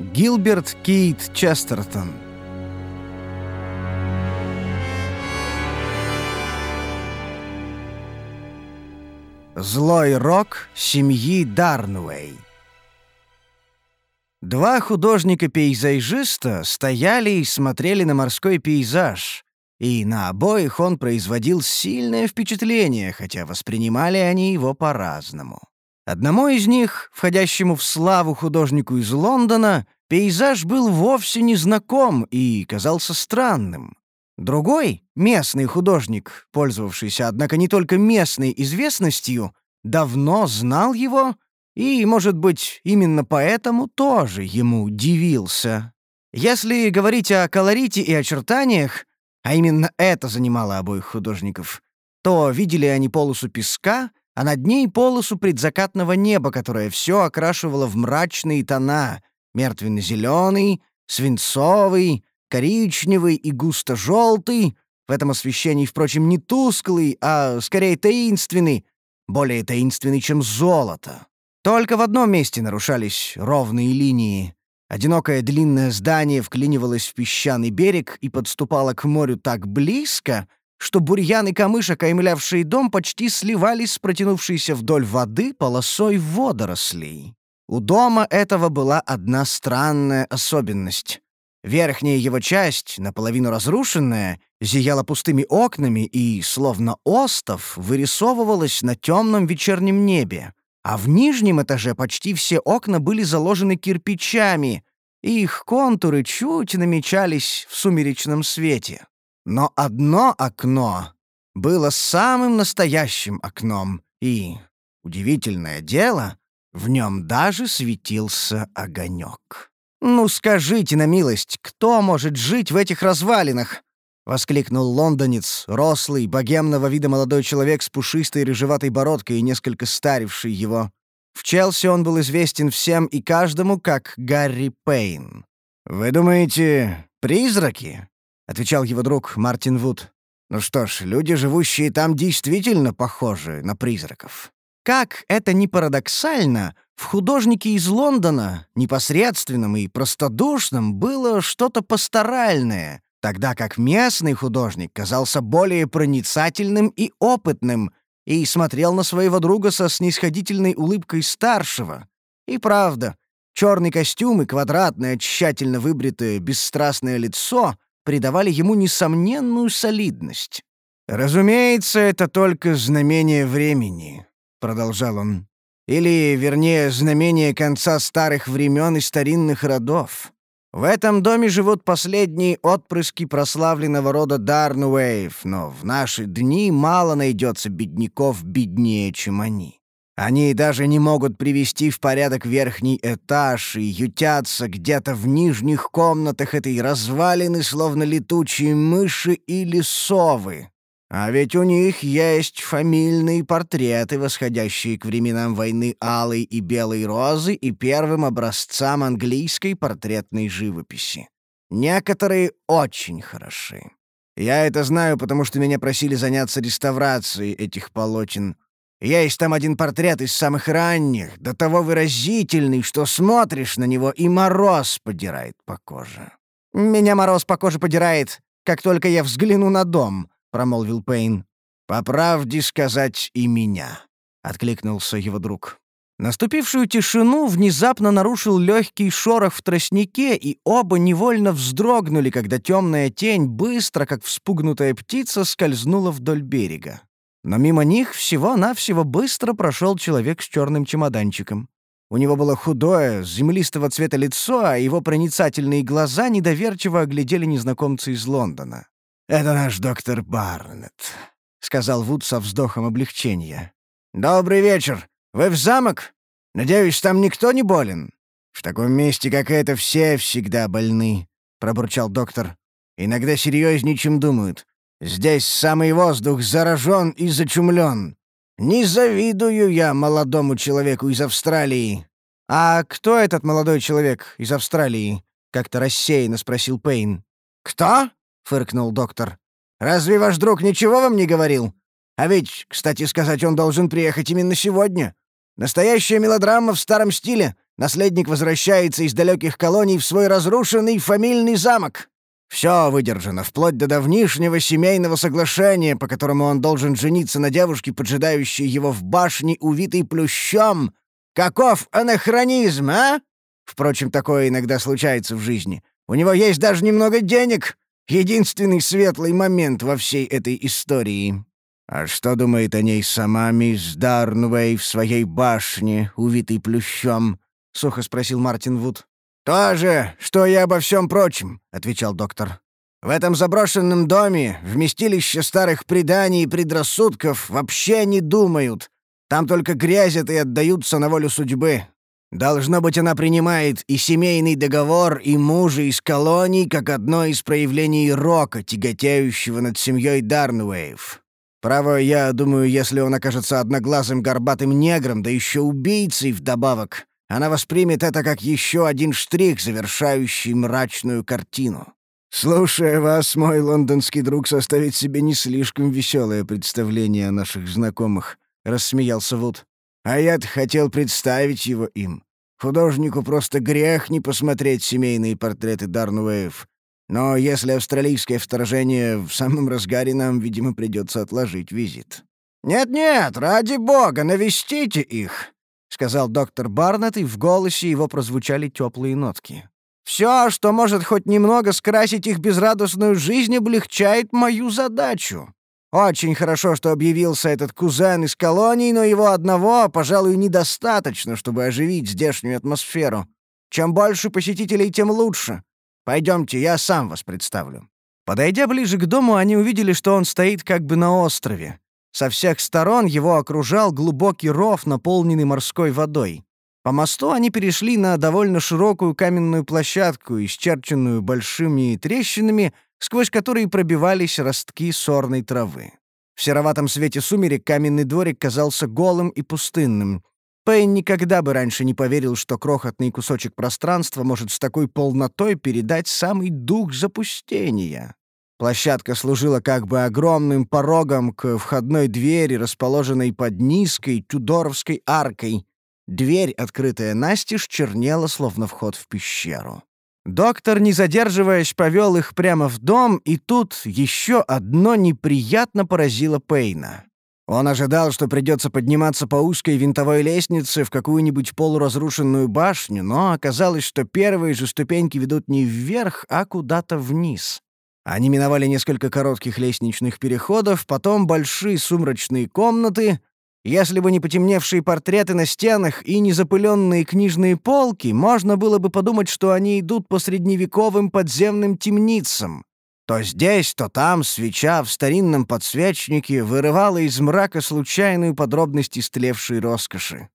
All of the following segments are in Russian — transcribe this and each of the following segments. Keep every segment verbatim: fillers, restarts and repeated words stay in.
Гилберт Кейт Честертон. Злой рок семьи Дарнуэй. Два художника-пейзажиста стояли и смотрели на морской пейзаж, и на обоих он производил сильное впечатление, хотя воспринимали они его по-разному. Одному из них, входящему в славу художнику из Лондона, пейзаж был вовсе не знаком и казался странным. Другой, местный художник, пользовавшийся, однако, не только местной известностью, давно знал его и, может быть, именно поэтому тоже ему дивился. Если говорить о колорите и очертаниях, а именно это занимало обоих художников, то видели они полосу песка, а над ней полосу предзакатного неба, которое все окрашивало в мрачные тона — мертвенно-зеленый, свинцовый, коричневый и густо-желтый, в этом освещении, впрочем, не тусклый, а скорее таинственный, более таинственный, чем золото. Только в одном месте нарушались ровные линии. Одинокое длинное здание вклинивалось в песчаный берег и подступало к морю так близко, что бурьян и камыш, окаймлявшие дом, почти сливались с протянувшейся вдоль воды полосой водорослей. У дома этого была одна странная особенность. Верхняя его часть, наполовину разрушенная, зияла пустыми окнами и, словно остов, вырисовывалась на темном вечернем небе, а в нижнем этаже почти все окна были заложены кирпичами, и их контуры чуть намечались в сумеречном свете. Но одно окно было самым настоящим окном, и, удивительное дело, в нем даже светился огонек. «Ну скажите на милость, кто может жить в этих развалинах?» — воскликнул лондонец, рослый, богемного вида молодой человек с пушистой рыжеватой бородкой и несколько старивший его. В Челси он был известен всем и каждому как Гарри Пейн. «Вы думаете, призраки?» — отвечал его друг Мартин Вуд. «Ну что ж, люди, живущие там, действительно похожи на призраков». Как это ни парадоксально, в художнике из Лондона, непосредственном и простодушном, было что-то пасторальное, тогда как местный художник казался более проницательным и опытным и смотрел на своего друга со снисходительной улыбкой старшего. И правда, черный костюм и квадратное, тщательно выбритое, бесстрастное лицо придавали ему несомненную солидность. «Разумеется, это только знамение времени», — продолжал он. «Или, вернее, знамение конца старых времен и старинных родов. В этом доме живут последние отпрыски прославленного рода Дарнуэев, но в наши дни мало найдется бедняков беднее, чем они. Они даже не могут привести в порядок верхний этаж и ютятся где-то в нижних комнатах этой развалины, словно летучие мыши или совы. А ведь у них есть фамильные портреты, восходящие к временам войны Алой и Белой Розы и первым образцам английской портретной живописи. Некоторые очень хороши. Я это знаю, потому что меня просили заняться реставрацией этих полотен. Есть там один портрет из самых ранних, до того выразительный, что смотришь на него, и мороз подирает по коже. «Меня мороз по коже подирает, как только я взгляну на дом», — промолвил Пейн. «По правде сказать, и меня», — откликнулся его друг. Наступившую тишину внезапно нарушил легкий шорох в тростнике, и оба невольно вздрогнули, когда темная тень быстро, как вспугнутая птица, скользнула вдоль берега. Но мимо них всего-навсего быстро прошел человек с черным чемоданчиком. У него было худое, землистого цвета лицо, а его проницательные глаза недоверчиво оглядели незнакомца из Лондона. «Это наш доктор Барнетт», — сказал Вуд со вздохом облегчения. «Добрый вечер. Вы в замок? Надеюсь, там никто не болен?» «В таком месте, как это, все всегда больны», — пробурчал доктор. «Иногда серьезнее, чем думают. Здесь самый воздух заражен и зачумлен. Не завидую я молодому человеку из Австралии». «А кто этот молодой человек из Австралии?» — как-то рассеянно спросил Пейн. «Кто?» — фыркнул доктор. «Разве ваш друг ничего вам не говорил? А ведь, кстати сказать, он должен приехать именно сегодня. Настоящая мелодрама в старом стиле. Наследник возвращается из далеких колоний в свой разрушенный фамильный замок. Все выдержано, вплоть до давнишнего семейного соглашения, по которому он должен жениться на девушке, поджидающей его в башне, увитой плющом. Каков анахронизм, а? Впрочем, такое иногда случается в жизни. У него есть даже немного денег. Единственный светлый момент во всей этой истории. А что думает о ней сама мисс Дарнвей в своей башне, увитой плющом? — сухо спросил Мартин Вуд. «То же, что и обо всем прочем», — отвечал доктор. «В этом заброшенном доме вместилище старых преданий и предрассудков вообще не думают. Там только грязят и отдаются на волю судьбы. Должно быть, она принимает и семейный договор, и мужа из колоний как одно из проявлений рока, тяготеющего над семьей Дарнвеев. Право, я думаю, если он окажется одноглазым горбатым негром, да еще убийцей вдобавок, она воспримет это как еще один штрих, завершающий мрачную картину. Слушая вас, мой лондонский друг составит себе не слишком веселое представление о наших знакомых», — рассмеялся Вуд. «А я-то хотел представить его им. Художнику просто грех не посмотреть семейные портреты Дарнвеев. Но если австралийское вторжение в самом разгаре, нам, видимо, придется отложить визит». «Нет-нет, ради бога, навестите их», — сказал доктор Барнетт, и в голосе его прозвучали теплые нотки. «Все, что может хоть немного скрасить их безрадостную жизнь, облегчает мою задачу. Очень хорошо, что объявился этот кузен из колоний, но его одного, пожалуй, недостаточно, чтобы оживить здешнюю атмосферу. Чем больше посетителей, тем лучше. Пойдемте, я сам вас представлю». Подойдя ближе к дому, они увидели, что он стоит как бы на острове. Со всех сторон его окружал глубокий ров, наполненный морской водой. По мосту они перешли на довольно широкую каменную площадку, исчерченную большими трещинами, сквозь которые пробивались ростки сорной травы. В сероватом свете сумерек каменный дворик казался голым и пустынным. Пейн никогда бы раньше не поверил, что крохотный кусочек пространства может с такой полнотой передать самый дух запустения. Площадка служила как бы огромным порогом к входной двери, расположенной под низкой тюдоровской аркой. Дверь, открытая настежь, чернела, словно вход в пещеру. Доктор, не задерживаясь, повел их прямо в дом, и тут еще одно неприятно поразило Пейна. Он ожидал, что придется подниматься по узкой винтовой лестнице в какую-нибудь полуразрушенную башню, но оказалось, что первые же ступеньки ведут не вверх, а куда-то вниз. Они миновали несколько коротких лестничных переходов, потом большие сумрачные комнаты. Если бы не потемневшие портреты на стенах и не запыленные книжные полки, можно было бы подумать, что они идут по средневековым подземным темницам. То здесь, то там свеча в старинном подсвечнике вырывала из мрака случайную подробность истлевшей роскоши.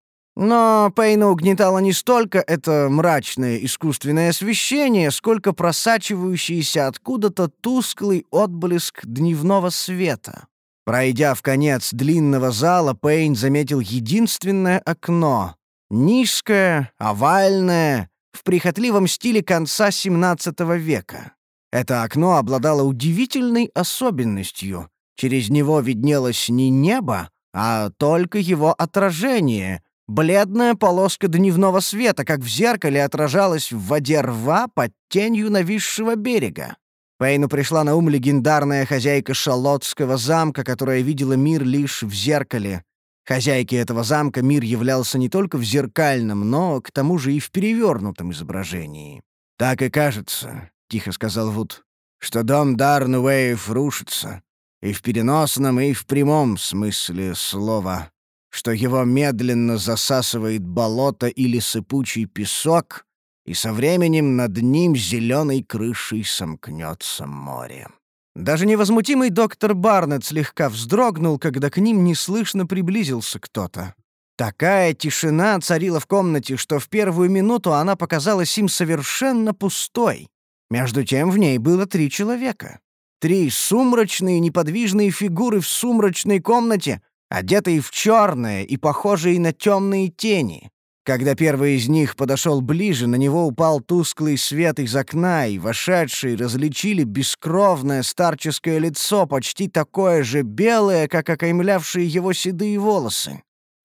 Но Пейна угнетало не столько это мрачное искусственное освещение, сколько просачивающийся откуда-то тусклый отблеск дневного света. Пройдя в конец длинного зала, Пейн заметил единственное окно — низкое, овальное, в прихотливом стиле конца семнадцатого века. Это окно обладало удивительной особенностью. Через него виднелось не небо, а только его отражение — бледная полоска дневного света, как в зеркале отражалась в воде рва под тенью нависшего берега. Пейну пришла на ум легендарная хозяйка Шалотского замка, которая видела мир лишь в зеркале. Хозяйке этого замка мир являлся не только в зеркальном, но, к тому же, и в перевернутом изображении. «Так и кажется», — тихо сказал Вуд, — «что дом Дарнвеев рушится, и в переносном, и в прямом смысле слова, что его медленно засасывает болото или сыпучий песок, и со временем над ним зеленой крышей сомкнется море». Даже невозмутимый доктор Барнетт слегка вздрогнул, когда к ним неслышно приблизился кто-то. Такая тишина царила в комнате, что в первую минуту она показалась им совершенно пустой. Между тем в ней было три человека. Три сумрачные неподвижные фигуры в сумрачной комнате, одетые в черное и похожие на темные тени. Когда первый из них подошел ближе, на него упал тусклый свет из окна, и вошедшие различили бескровное старческое лицо, почти такое же белое, как окаймлявшие его седые волосы.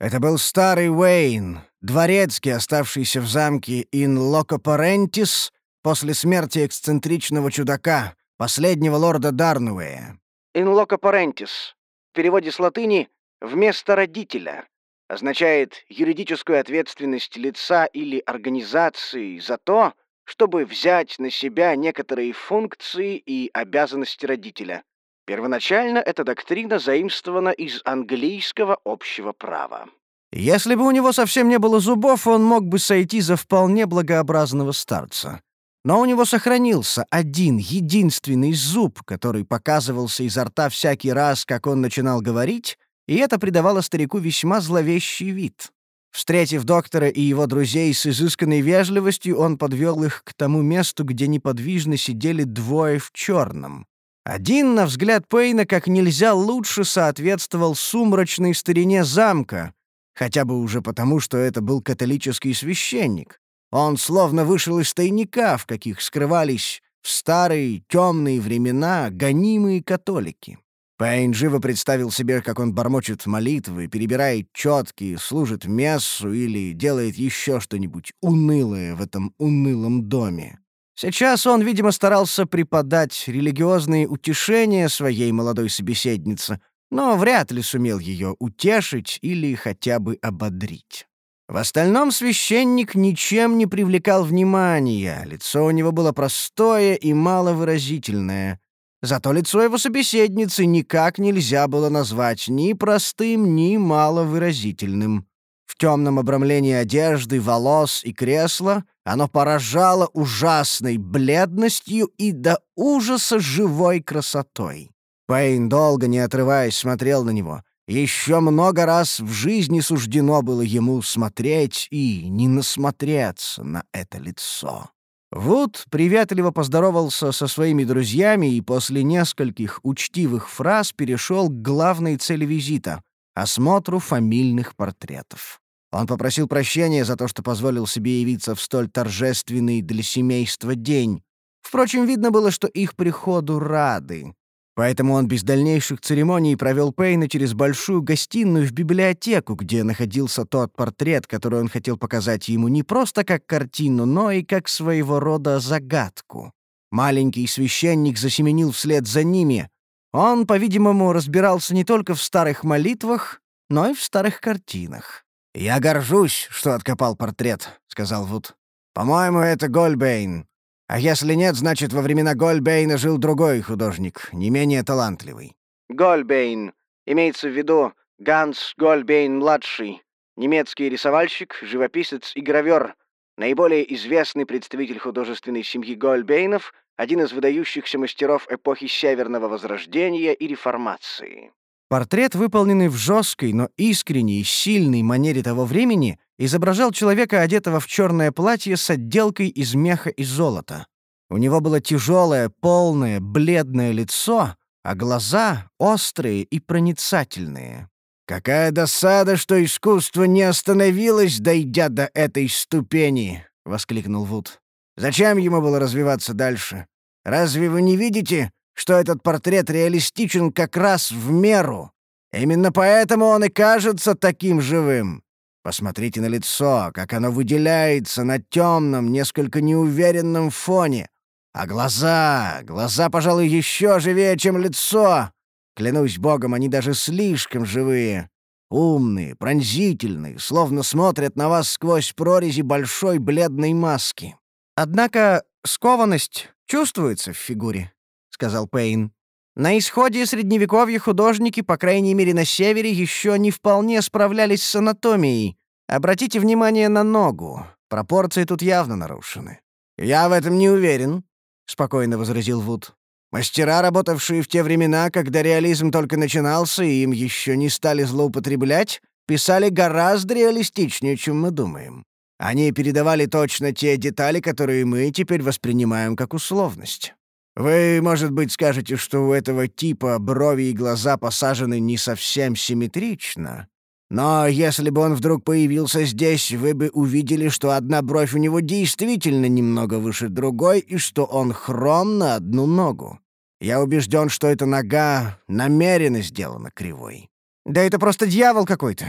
Это был старый Уэйн, дворецкий, оставшийся в замке Ин Локо Парентис после смерти эксцентричного чудака, последнего лорда Дарнуэя. «In loco parentis» в переводе с латыни «вместо родителя» означает юридическую ответственность лица или организации за то, чтобы взять на себя некоторые функции и обязанности родителя. Первоначально эта доктрина заимствована из английского общего права. Если бы у него совсем не было зубов, он мог бы сойти за вполне благообразного старца. Но у него сохранился один, единственный зуб, который показывался изо рта всякий раз, как он начинал говорить, и это придавало старику весьма зловещий вид. Встретив доктора и его друзей с изысканной вежливостью, он подвел их к тому месту, где неподвижно сидели двое в черном. Один, на взгляд Пейна, как нельзя лучше соответствовал сумрачной старине замка, хотя бы уже потому, что это был католический священник. Он словно вышел из тайника, в каких скрывались в старые темные времена гонимые католики. Пейн живо представил себе, как он бормочет молитвы, перебирает четки, служит мессу или делает еще что-нибудь унылое в этом унылом доме. Сейчас он, видимо, старался преподать религиозные утешения своей молодой собеседнице, но вряд ли сумел ее утешить или хотя бы ободрить. В остальном священник ничем не привлекал внимания, лицо у него было простое и маловыразительное. Зато лицо его собеседницы никак нельзя было назвать ни простым, ни маловыразительным. В темном обрамлении одежды, волос и кресла оно поражало ужасной бледностью и до ужаса живой красотой. Пейн, долго не отрываясь, смотрел на него. Еще много раз в жизни суждено было ему смотреть и не насмотреться на это лицо. Вуд приветливо поздоровался со своими друзьями и после нескольких учтивых фраз перешел к главной цели визита — осмотру фамильных портретов. Он попросил прощения за то, что позволил себе явиться в столь торжественный для семейства день. Впрочем, видно было, что их приходу рады. Поэтому он без дальнейших церемоний провел Пейна через большую гостиную в библиотеку, где находился тот портрет, который он хотел показать ему не просто как картину, но и как своего рода загадку. Маленький священник засеменил вслед за ними. Он, по-видимому, разбирался не только в старых молитвах, но и в старых картинах. «Я горжусь, что откопал портрет», — сказал Вуд. «По-моему, это Гольбейн. А если нет, значит, во времена Гольбейна жил другой художник, не менее талантливый». Гольбейн. Имеется в виду Ганс Гольбейн-младший. Немецкий рисовальщик, живописец и гравер. Наиболее известный представитель художественной семьи Гольбейнов, один из выдающихся мастеров эпохи Северного Возрождения и Реформации. Портрет, выполненный в жесткой, но искренней и сильной манере того времени, изображал человека, одетого в черное платье с отделкой из меха и золота. У него было тяжелое, полное, бледное лицо, а глаза острые и проницательные. «Какая досада, что искусство не остановилось, дойдя до этой ступени!» — воскликнул Вуд. «Зачем ему было развиваться дальше? Разве вы не видите, что этот портрет реалистичен как раз в меру? Именно поэтому он и кажется таким живым. Посмотрите на лицо, как оно выделяется на темном, несколько неуверенном фоне. А глаза, глаза, пожалуй, еще живее, чем лицо. Клянусь богом, они даже слишком живые. Умные, пронзительные, словно смотрят на вас сквозь прорези большой бледной маски. Однако скованность чувствуется в фигуре», — сказал Пейн. «На исходе Средневековья художники, по крайней мере на севере, еще не вполне справлялись с анатомией. Обратите внимание на ногу. Пропорции тут явно нарушены». «Я в этом не уверен», — спокойно возразил Вуд. «Мастера, работавшие в те времена, когда реализм только начинался и им еще не стали злоупотреблять, писали гораздо реалистичнее, чем мы думаем. Они передавали точно те детали, которые мы теперь воспринимаем как условность. Вы, может быть, скажете, что у этого типа брови и глаза посажены не совсем симметрично. Но если бы он вдруг появился здесь, вы бы увидели, что одна бровь у него действительно немного выше другой и что он хром на одну ногу. Я убежден, что эта нога намеренно сделана кривой». «Да это просто дьявол какой-то.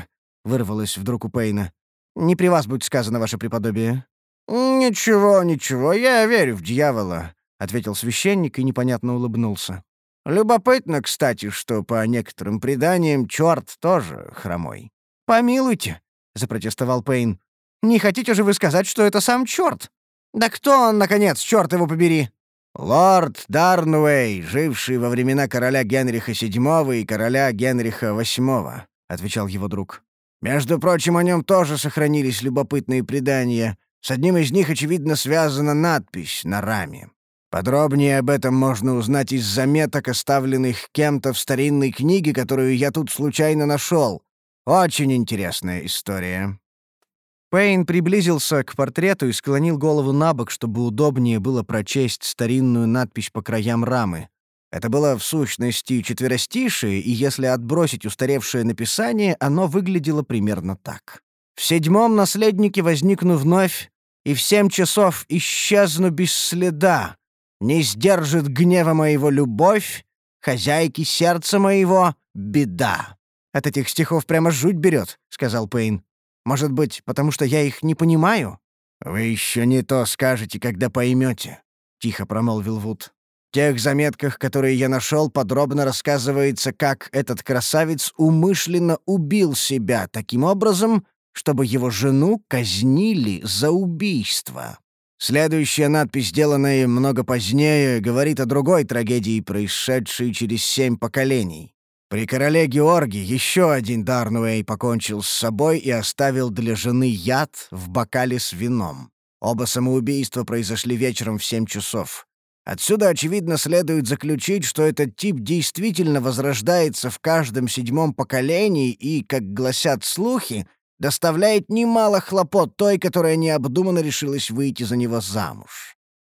вырвалось вдруг у Пейна. «Не при вас будет сказано, ваше преподобие». «Ничего, ничего, я верю в дьявола», — ответил священник и непонятно улыбнулся. «Любопытно, кстати, что по некоторым преданиям черт тоже хромой». «Помилуйте», — запротестовал Пейн. «Не хотите же вы сказать, что это сам черт? Да кто он, наконец, черт его побери?» «Лорд Дарнуэй, живший во времена короля Генриха седьмого и короля Генриха восьмого», — отвечал его друг. «Между прочим, о нем тоже сохранились любопытные предания. С одним из них, очевидно, связана надпись на раме. Подробнее об этом можно узнать из заметок, оставленных кем-то в старинной книге, которую я тут случайно нашел. Очень интересная история». Пейн приблизился к портрету и склонил голову на бок, чтобы удобнее было прочесть старинную надпись по краям рамы. Это было в сущности четверостишие, и если отбросить устаревшее написание, оно выглядело примерно так. «В седьмом наследнике возникну вновь, и в семь часов исчезну без следа. Не сдержит гнева моего любовь, хозяйки сердца моего — беда». «От этих стихов прямо жуть берет», — сказал Пейн. «Может быть, потому что я их не понимаю?» «Вы еще не то скажете, когда поймете», — тихо промолвил Вуд. «В тех заметках, которые я нашел, подробно рассказывается, как этот красавец умышленно убил себя таким образом, чтобы его жену казнили за убийство. Следующая надпись, сделанная много позднее, говорит о другой трагедии, происшедшей через семь поколений. При короле Георге еще один Дарнуэй покончил с собой и оставил для жены яд в бокале с вином. Оба самоубийства произошли вечером в семь часов. Отсюда, очевидно, следует заключить, что этот тип действительно возрождается в каждом седьмом поколении и, как гласят слухи, доставляет немало хлопот той, которая необдуманно решилась выйти за него замуж.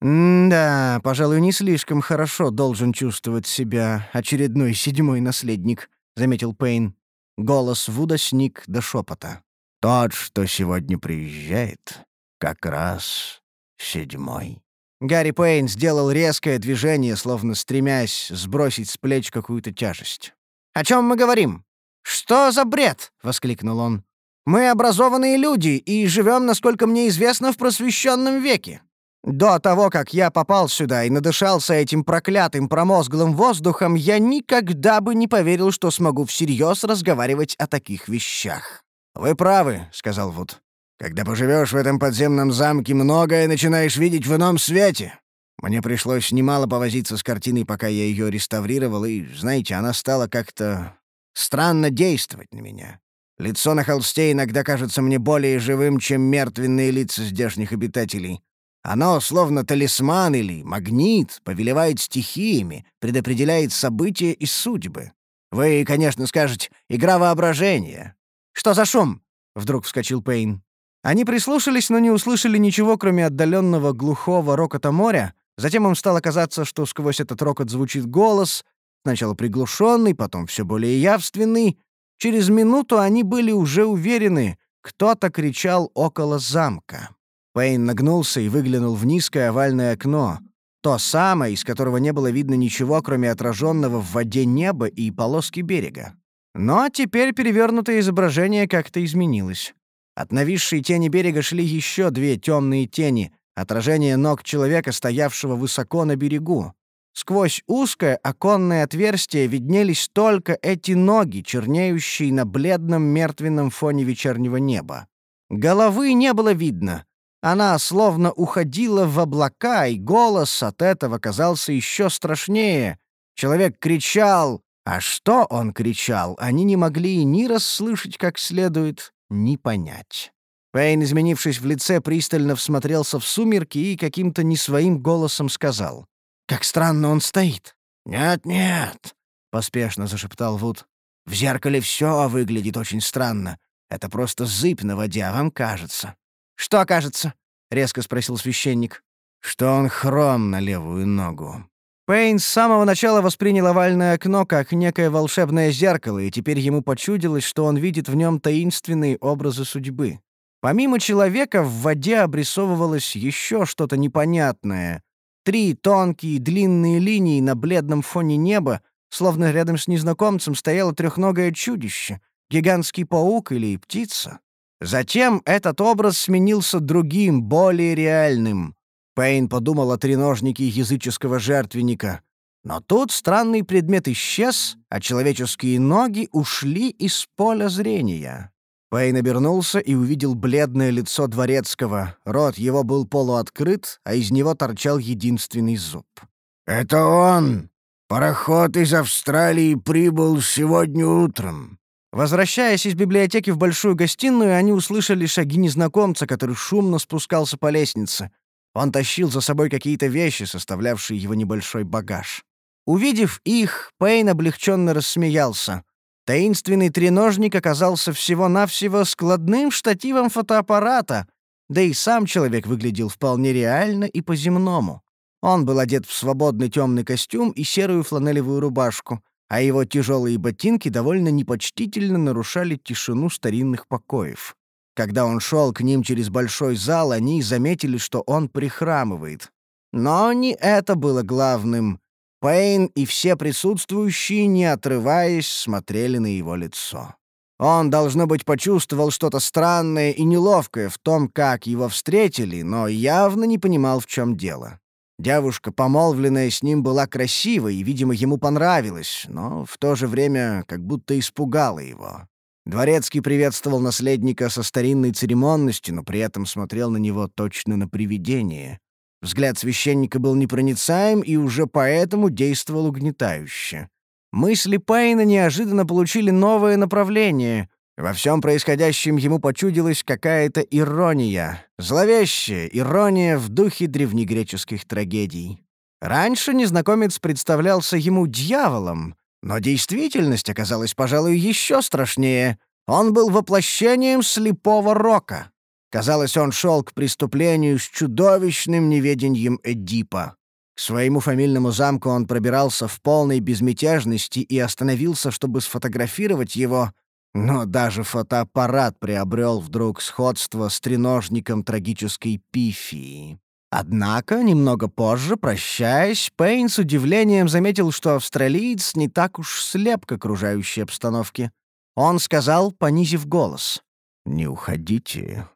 «М-да, пожалуй, не слишком хорошо должен чувствовать себя очередной седьмой наследник», — заметил Пейн. Голос Вуда сник до шепота. «Тот, что сегодня приезжает, как раз седьмой». Гарри Пейн сделал резкое движение, словно стремясь сбросить с плеч какую-то тяжесть. «О чем мы говорим? Что за бред?» — воскликнул он. «Мы образованные люди и живем, насколько мне известно, в просвещенном веке. До того, как я попал сюда и надышался этим проклятым промозглым воздухом, я никогда бы не поверил, что смогу всерьез разговаривать о таких вещах». «Вы правы», — сказал Вуд. «Когда поживешь в этом подземном замке, многое начинаешь видеть в ином свете. Мне пришлось немало повозиться с картиной, пока я ее реставрировал, и, знаете, она стала как-то странно действовать на меня. Лицо на холсте иногда кажется мне более живым, чем мертвенные лица здешних обитателей. Оно, словно талисман или магнит, повелевает стихиями, предопределяет события и судьбы. Вы, конечно, скажете, игра воображения». «Что за шум?» — вдруг вскочил Пейн. Они прислушались, но не услышали ничего, кроме отдаленного глухого рокота моря. Затем им стало казаться, что сквозь этот рокот звучит голос, сначала приглушенный, потом все более явственный. Через минуту они были уже уверены, кто-то кричал около замка. Пейн нагнулся и выглянул в низкое овальное окно, то самое, из которого не было видно ничего, кроме отраженного в воде неба и полоски берега. Но теперь перевернутое изображение как-то изменилось. От нависшей тени берега шли еще две темные тени, отражение ног человека, стоявшего высоко на берегу. Сквозь узкое оконное отверстие виднелись только эти ноги, чернеющие на бледном мертвенном фоне вечернего неба. Головы не было видно. Она словно уходила в облака, и голос от этого казался еще страшнее. Человек кричал, а что он кричал, они не могли ни расслышать как следует, ни понять. Пейн, изменившись в лице, пристально всмотрелся в сумерки и каким-то не своим голосом сказал: «Как странно он стоит». «Нет-нет», — поспешно зашептал Вуд. «В зеркале все выглядит очень странно. Это просто зыбь на воде, а вам кажется». «Что кажется?» — резко спросил священник. «Что он хром на левую ногу». Пейн с самого начала воспринял овальное окно как некое волшебное зеркало, и теперь ему почудилось, что он видит в нем таинственные образы судьбы. Помимо человека в воде обрисовывалось еще что-то непонятное. Три тонкие длинные линии на бледном фоне неба, словно рядом с незнакомцем стояло трехногое чудище, Гигантский паук или птица? Затем этот образ сменился другим, более реальным. Пейн подумал о треножнике языческого жертвенника. Но тут странный предмет исчез, а человеческие ноги ушли из поля зрения. Пейн обернулся и увидел бледное лицо дворецкого. Рот его был полуоткрыт, а из него торчал единственный зуб. «Это он! Пароход из Австралии прибыл сегодня утром». Возвращаясь из библиотеки в большую гостиную, они услышали шаги незнакомца, который шумно спускался по лестнице. Он тащил за собой какие-то вещи, составлявшие его небольшой багаж. Увидев их, Пейн облегченно рассмеялся. Таинственный треножник оказался всего-навсего складным штативом фотоаппарата, да и сам человек выглядел вполне реально и по-земному. Он был одет в свободный темный костюм и серую фланелевую рубашку, а его тяжелые ботинки довольно непочтительно нарушали тишину старинных покоев. Когда он шел к ним через большой зал, они заметили, что он прихрамывает. Но не это было главным. Пейн и все присутствующие, не отрываясь, смотрели на его лицо. Он, должно быть, почувствовал что-то странное и неловкое в том, как его встретили, но явно не понимал, в чем дело. Девушка, помолвленная с ним, была красивой и, видимо, ему понравилась, но в то же время как будто испугала его. Дворецкий приветствовал наследника со старинной церемонностью, но при этом смотрел на него точно на привидение. Взгляд священника был непроницаем и уже поэтому действовал угнетающе. Мысли Пейна неожиданно получили новое направление. Во всем происходящем ему почудилась какая-то ирония. Зловещая ирония в духе древнегреческих трагедий. Раньше незнакомец представлялся ему дьяволом, но действительность оказалась, пожалуй, еще страшнее. Он был воплощением слепого рока. Казалось, он шел к преступлению с чудовищным неведением Эдипа. К своему фамильному замку он пробирался в полной безмятежности и остановился, чтобы сфотографировать его, но даже фотоаппарат приобрел вдруг сходство с треножником трагической Пифии. Однако, немного позже, прощаясь, Пейн с удивлением заметил, что австралиец не так уж слеп к окружающей обстановке. Он сказал, понизив голос: «Не уходите,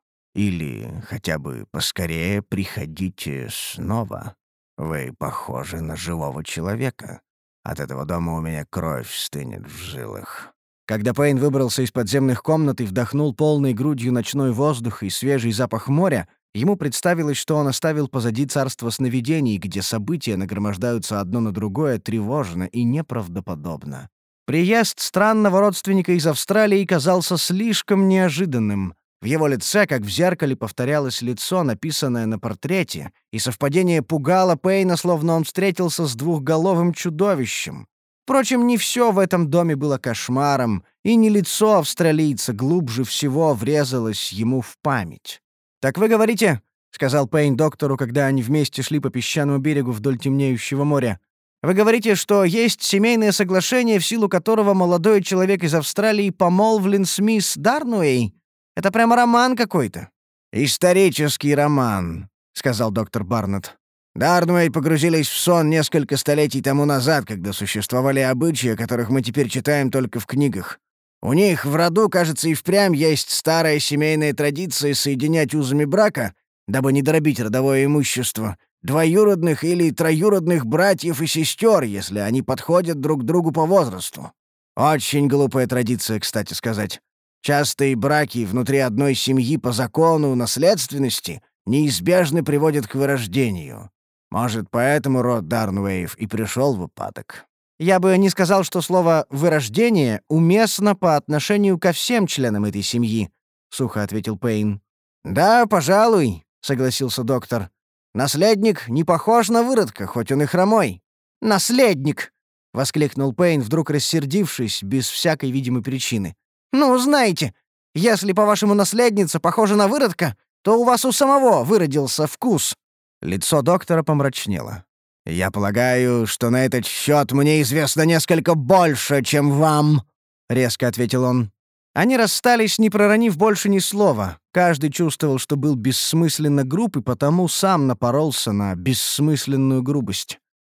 или хотя бы поскорее приходите снова. Вы похожи на живого человека. От этого дома у меня кровь стынет в жилах». Когда Пейн выбрался из подземных комнат и вдохнул полной грудью ночной воздух и свежий запах моря, ему представилось, что он оставил позади царство сновидений, где события нагромождаются одно на другое тревожно и неправдоподобно. Приезд странного родственника из Австралии казался слишком неожиданным. В его лице, как в зеркале, повторялось лицо, написанное на портрете, и совпадение пугало Пейна, словно он встретился с двухголовым чудовищем. Впрочем, не все в этом доме было кошмаром, и не лицо австралийца глубже всего врезалось ему в память. «Так вы говорите, — сказал Пейн доктору, когда они вместе шли по песчаному берегу вдоль темнеющего моря, — вы говорите, что есть семейное соглашение, в силу которого молодой человек из Австралии помолвлен с мисс Дарнуэй? Это прямо роман какой-то». «Исторический роман», — сказал доктор Барнетт. «Дарнуэй погрузились в сон несколько столетий тому назад, когда существовали обычаи, о которых мы теперь читаем только в книгах. У них в роду, кажется, и впрямь есть старая семейная традиция соединять узами брака, дабы не дробить родовое имущество, двоюродных или троюродных братьев и сестер, если они подходят друг другу по возрасту. Очень глупая традиция, кстати сказать. Частые браки внутри одной семьи по закону наследственности неизбежно приводят к вырождению. Может, поэтому род Дарнуэев и пришел в упадок». «Я бы не сказал, что слово «вырождение» уместно по отношению ко всем членам этой семьи», — сухо ответил Пейн. «Да, пожалуй», — согласился доктор. «Наследник не похож на выродка, хоть он и хромой». «Наследник!» — воскликнул Пейн, вдруг рассердившись, без всякой видимой причины. «Ну, знаете, если, по-вашему, наследница похожа на выродка, то у вас у самого выродился вкус». Лицо доктора помрачнело. «Я полагаю, что на этот счет мне известно несколько больше, чем вам», — резко ответил он. Они расстались, не проронив больше ни слова. Каждый чувствовал, что был бессмысленно груб, и потому сам напоролся на бессмысленную грубость.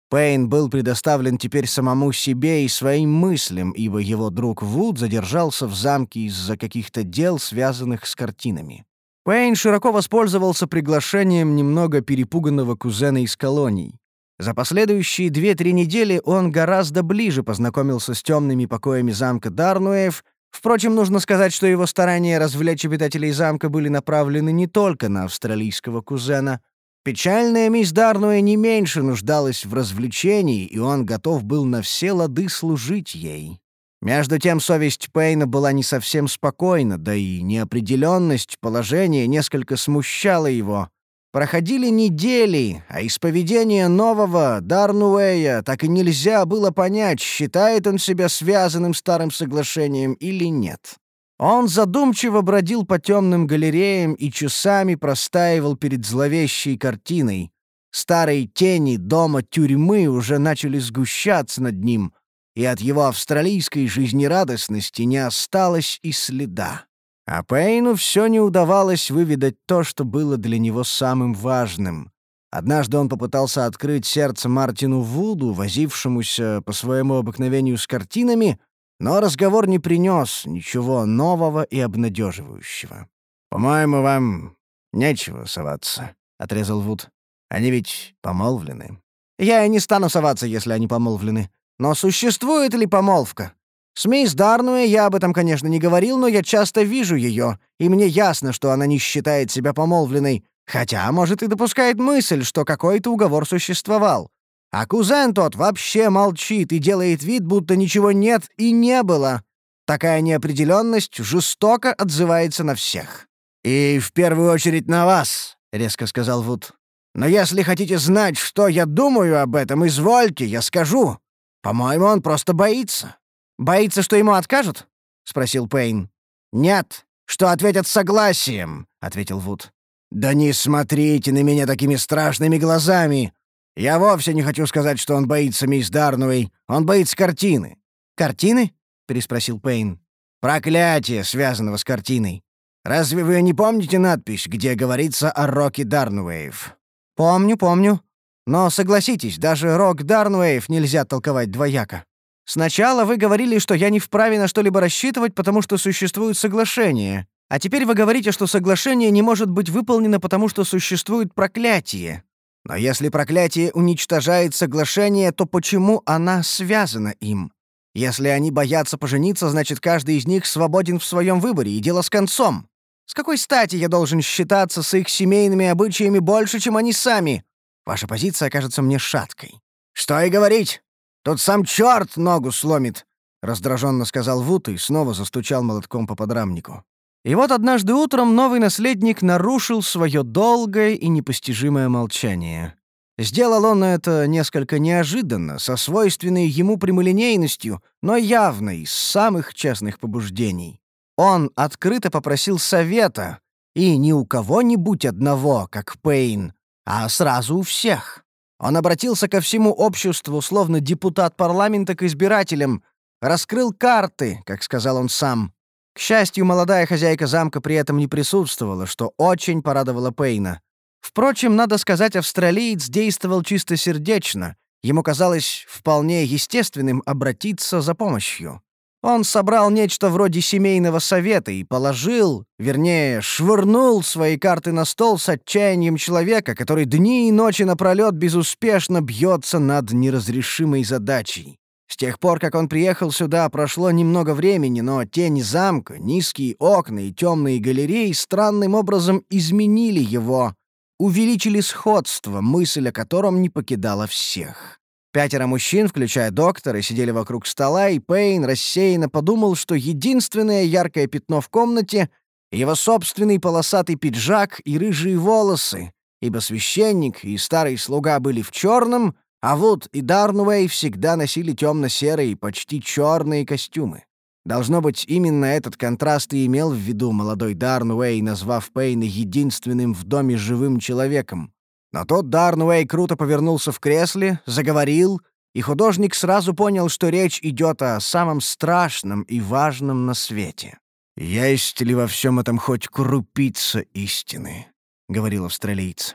Пейн был предоставлен теперь самому себе и своим мыслям, ибо его друг Вуд задержался в замке из-за каких-то дел, связанных с картинами. Пейн широко воспользовался приглашением немного перепуганного кузена из колоний. За последующие две-три недели он гораздо ближе познакомился с темными покоями замка Дарнуэев. Впрочем, нужно сказать, что его старания развлечь обитателей замка были направлены не только на австралийского кузена. Печальная мисс Дарнуэ не меньше нуждалась в развлечении, и он готов был на все лады служить ей. Между тем совесть Пейна была не совсем спокойна, да и неопределенность положения несколько смущала его. Проходили недели, а из поведения нового Дарнуэя так и нельзя было понять, считает он себя связанным старым соглашением или нет. Он задумчиво бродил по темным галереям и часами простаивал перед зловещей картиной. Старые тени дома-тюрьмы уже начали сгущаться над ним, и от его австралийской жизнерадостности не осталось и следа. А Пейну все не удавалось выведать то, что было для него самым важным. Однажды он попытался открыть сердце Мартину Вуду, возившемуся по своему обыкновению с картинами, но разговор не принес ничего нового и обнадеживающего. «По-моему, вам нечего соваться», — отрезал Вуд. «Они ведь помолвлены». «Я и не стану соваться, если они помолвлены. Но существует ли помолвка? С мисс Дарнуэ я об этом, конечно, не говорил, но я часто вижу ее, и мне ясно, что она не считает себя помолвленной, хотя, может, и допускает мысль, что какой-то уговор существовал. А кузен тот вообще молчит и делает вид, будто ничего нет и не было. Такая неопределенность жестоко отзывается на всех». «И в первую очередь на вас», — резко сказал Вуд. «Но если хотите знать, что я думаю об этом, извольте, я скажу. По-моему, он просто боится». «Боится, что ему откажут?» — спросил Пейн. «Нет, что ответят согласием», — ответил Вуд. «Да не смотрите на меня такими страшными глазами. Я вовсе не хочу сказать, что он боится мисс Дарнуэй. Он боится картины». «Картины?» — переспросил Пейн. «Проклятие, связанного с картиной. Разве вы не помните надпись, где говорится о роке Дарнуэев?» «Помню, помню. Но согласитесь, даже рок Дарнуэев нельзя толковать двояко. Сначала вы говорили, что я не вправе на что-либо рассчитывать, потому что существует соглашение. А теперь вы говорите, что соглашение не может быть выполнено, потому что существует проклятие. Но если проклятие уничтожает соглашение, то почему она связана им? Если они боятся пожениться, значит, каждый из них свободен в своем выборе, и дело с концом. С какой стати я должен считаться с их семейными обычаями больше, чем они сами? Ваша позиция кажется мне шаткой». «Что и говорить! Тут сам черт ногу сломит!» — раздраженно сказал Вуд и снова застучал молотком по подрамнику. И вот однажды утром новый наследник нарушил свое долгое и непостижимое молчание. Сделал он это несколько неожиданно, со свойственной ему прямолинейностью, но явно из самых честных побуждений. Он открыто попросил совета, и не у кого-нибудь одного, как Пейн, а сразу у всех. Он обратился ко всему обществу, словно депутат парламента к избирателям, раскрыл карты, как сказал он сам. К счастью, молодая хозяйка замка при этом не присутствовала, что очень порадовало Пейна. Впрочем, надо сказать, австралиец действовал чистосердечно. Ему казалось вполне естественным обратиться за помощью. Он собрал нечто вроде семейного совета и положил, вернее, швырнул свои карты на стол с отчаянием человека, который дни и ночи напролет безуспешно бьется над неразрешимой задачей. С тех пор, как он приехал сюда, прошло немного времени, но тени замка, низкие окна и темные галереи странным образом изменили его, увеличили сходство, мысль о котором не покидала всех. Пятеро мужчин, включая доктора, сидели вокруг стола, и Пейн рассеянно подумал, что единственное яркое пятно в комнате — его собственный полосатый пиджак и рыжие волосы, ибо священник и старый слуга были в черном, а Вуд и Дарнуэй всегда носили темно-серые, почти черные костюмы. Должно быть, именно этот контраст и имел в виду молодой Дарнуэй, назвав Пейна единственным в доме живым человеком. Но тот Дарнуэй круто повернулся в кресле, заговорил, и художник сразу понял, что речь идет о самом страшном и важном на свете. «Есть ли во всем этом хоть крупица истины?» — говорил австралиец.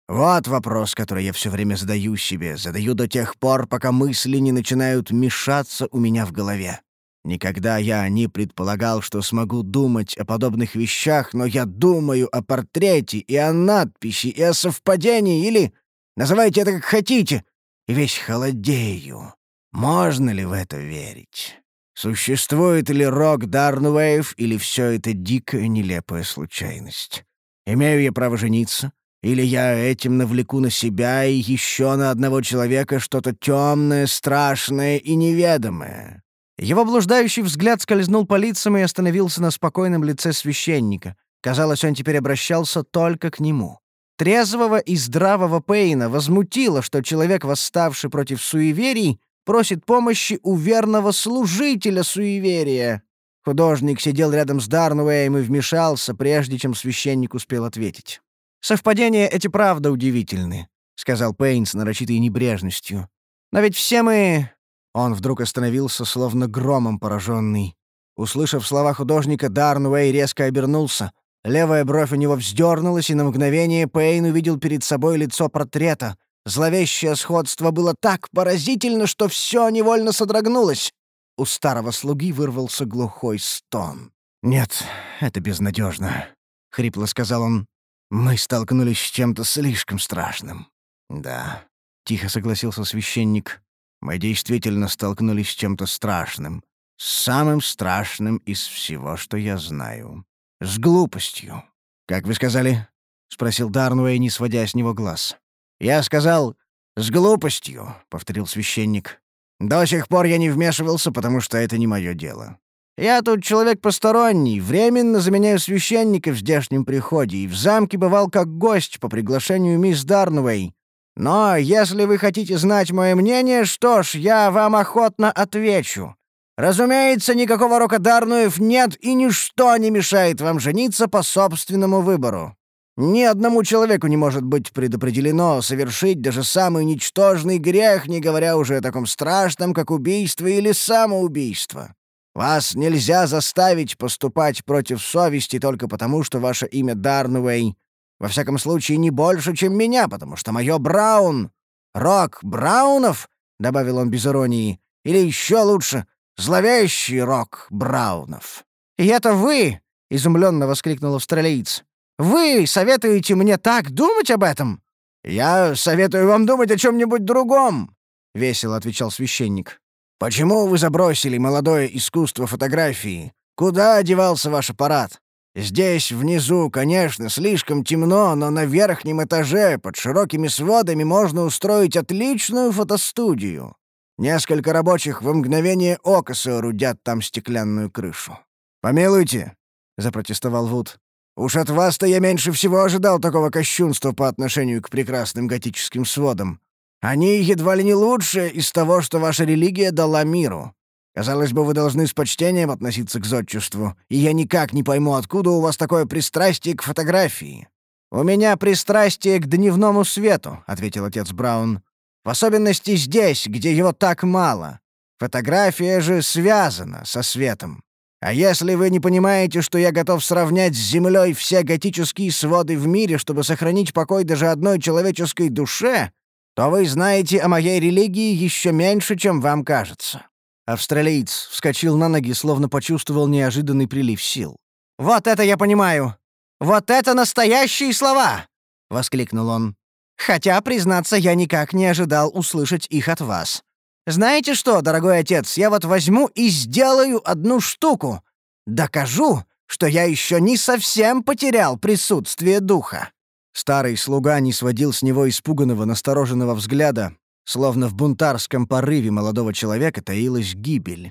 Вот вопрос, который я все время задаю себе, задаю до тех пор, пока мысли не начинают мешаться у меня в голове. Никогда я не предполагал, что смогу думать о подобных вещах, но я думаю о портрете и о надписи, и о совпадении, или называйте это как хотите, и весь холодею. Можно ли в это верить? Существует ли Рок Дарнуэйв, или все это дикая, нелепая случайность? Имею я право жениться? Или я этим навлеку на себя и еще на одного человека что-то темное, страшное и неведомое?» Его блуждающий взгляд скользнул по лицам и остановился на спокойном лице священника. Казалось, он теперь обращался только к нему. Трезвого и здравого Пейна возмутило, что человек, восставший против суеверий, просит помощи у верного служителя суеверия. Художник сидел рядом с Дарнуэем и вмешался, прежде чем священник успел ответить. «Совпадения эти правда удивительны», — сказал Пейн с нарочитой небрежностью. «Но ведь все мы...» Он вдруг остановился, словно громом пораженный. Услышав слова художника, Дарнуэй резко обернулся. Левая бровь у него вздернулась, и на мгновение Пейн увидел перед собой лицо портрета. Зловещее сходство было так поразительно, что все невольно содрогнулось. У старого слуги вырвался глухой стон. «Нет, это безнадежно», — хрипло сказал он. «Мы столкнулись с чем-то слишком страшным». «Да», — тихо согласился священник. «Мы действительно столкнулись с чем-то страшным. Самым страшным из всего, что я знаю. С глупостью». «Как вы сказали?» — спросил Дарнуэй, не сводя с него глаз. «Я сказал, с глупостью», — повторил священник. «До сих пор я не вмешивался, потому что это не мое дело. Я тут человек посторонний, временно заменяю священника в здешнем приходе и в замке бывал как гость по приглашению мисс Дарнуэй. Но если вы хотите знать мое мнение, что ж, я вам охотно отвечу. Разумеется, никакого рока Дарнуэв нет, и ничто не мешает вам жениться по собственному выбору. Ни одному человеку не может быть предопределено совершить даже самый ничтожный грех, не говоря уже о таком страшном, как убийство или самоубийство. Вас нельзя заставить поступать против совести только потому, что ваше имя Дарнуэй. Во всяком случае, не больше, чем меня, потому что мое Браун. Рок Браунов, — добавил он без иронии, — или еще лучше, зловещий Рок Браунов. «И это вы!» — изумленно воскликнул австралиец. «Вы советуете мне так думать об этом?» «Я советую вам думать о чем-нибудь другом», — весело отвечал священник. «Почему вы забросили молодое искусство фотографии? Куда одевался ваш аппарат? Здесь, внизу, конечно, слишком темно, но на верхнем этаже, под широкими сводами, можно устроить отличную фотостудию. Несколько рабочих во мгновение ока соорудят там стеклянную крышу». «Помилуйте», — запротестовал Вуд. «Уж от вас-то я меньше всего ожидал такого кощунства по отношению к прекрасным готическим сводам. Они едва ли не лучшие из того, что ваша религия дала миру. Казалось бы, вы должны с почтением относиться к зодчеству, и я никак не пойму, откуда у вас такое пристрастие к фотографии». «У меня пристрастие к дневному свету», — ответил отец Браун. «В особенности здесь, где его так мало. Фотография же связана со светом. А если вы не понимаете, что я готов сравнять с землей все готические своды в мире, чтобы сохранить покой даже одной человеческой душе, то вы знаете о моей религии еще меньше, чем вам кажется». Австралиец вскочил на ноги, словно почувствовал неожиданный прилив сил. «Вот это я понимаю! Вот это настоящие слова!» — воскликнул он. «Хотя, признаться, я никак не ожидал услышать их от вас. Знаете что, дорогой отец, я вот возьму и сделаю одну штуку. Докажу, что я еще не совсем потерял присутствие духа». Старый слуга не сводил с него испуганного, настороженного взгляда, словно в бунтарском порыве молодого человека таилась гибель.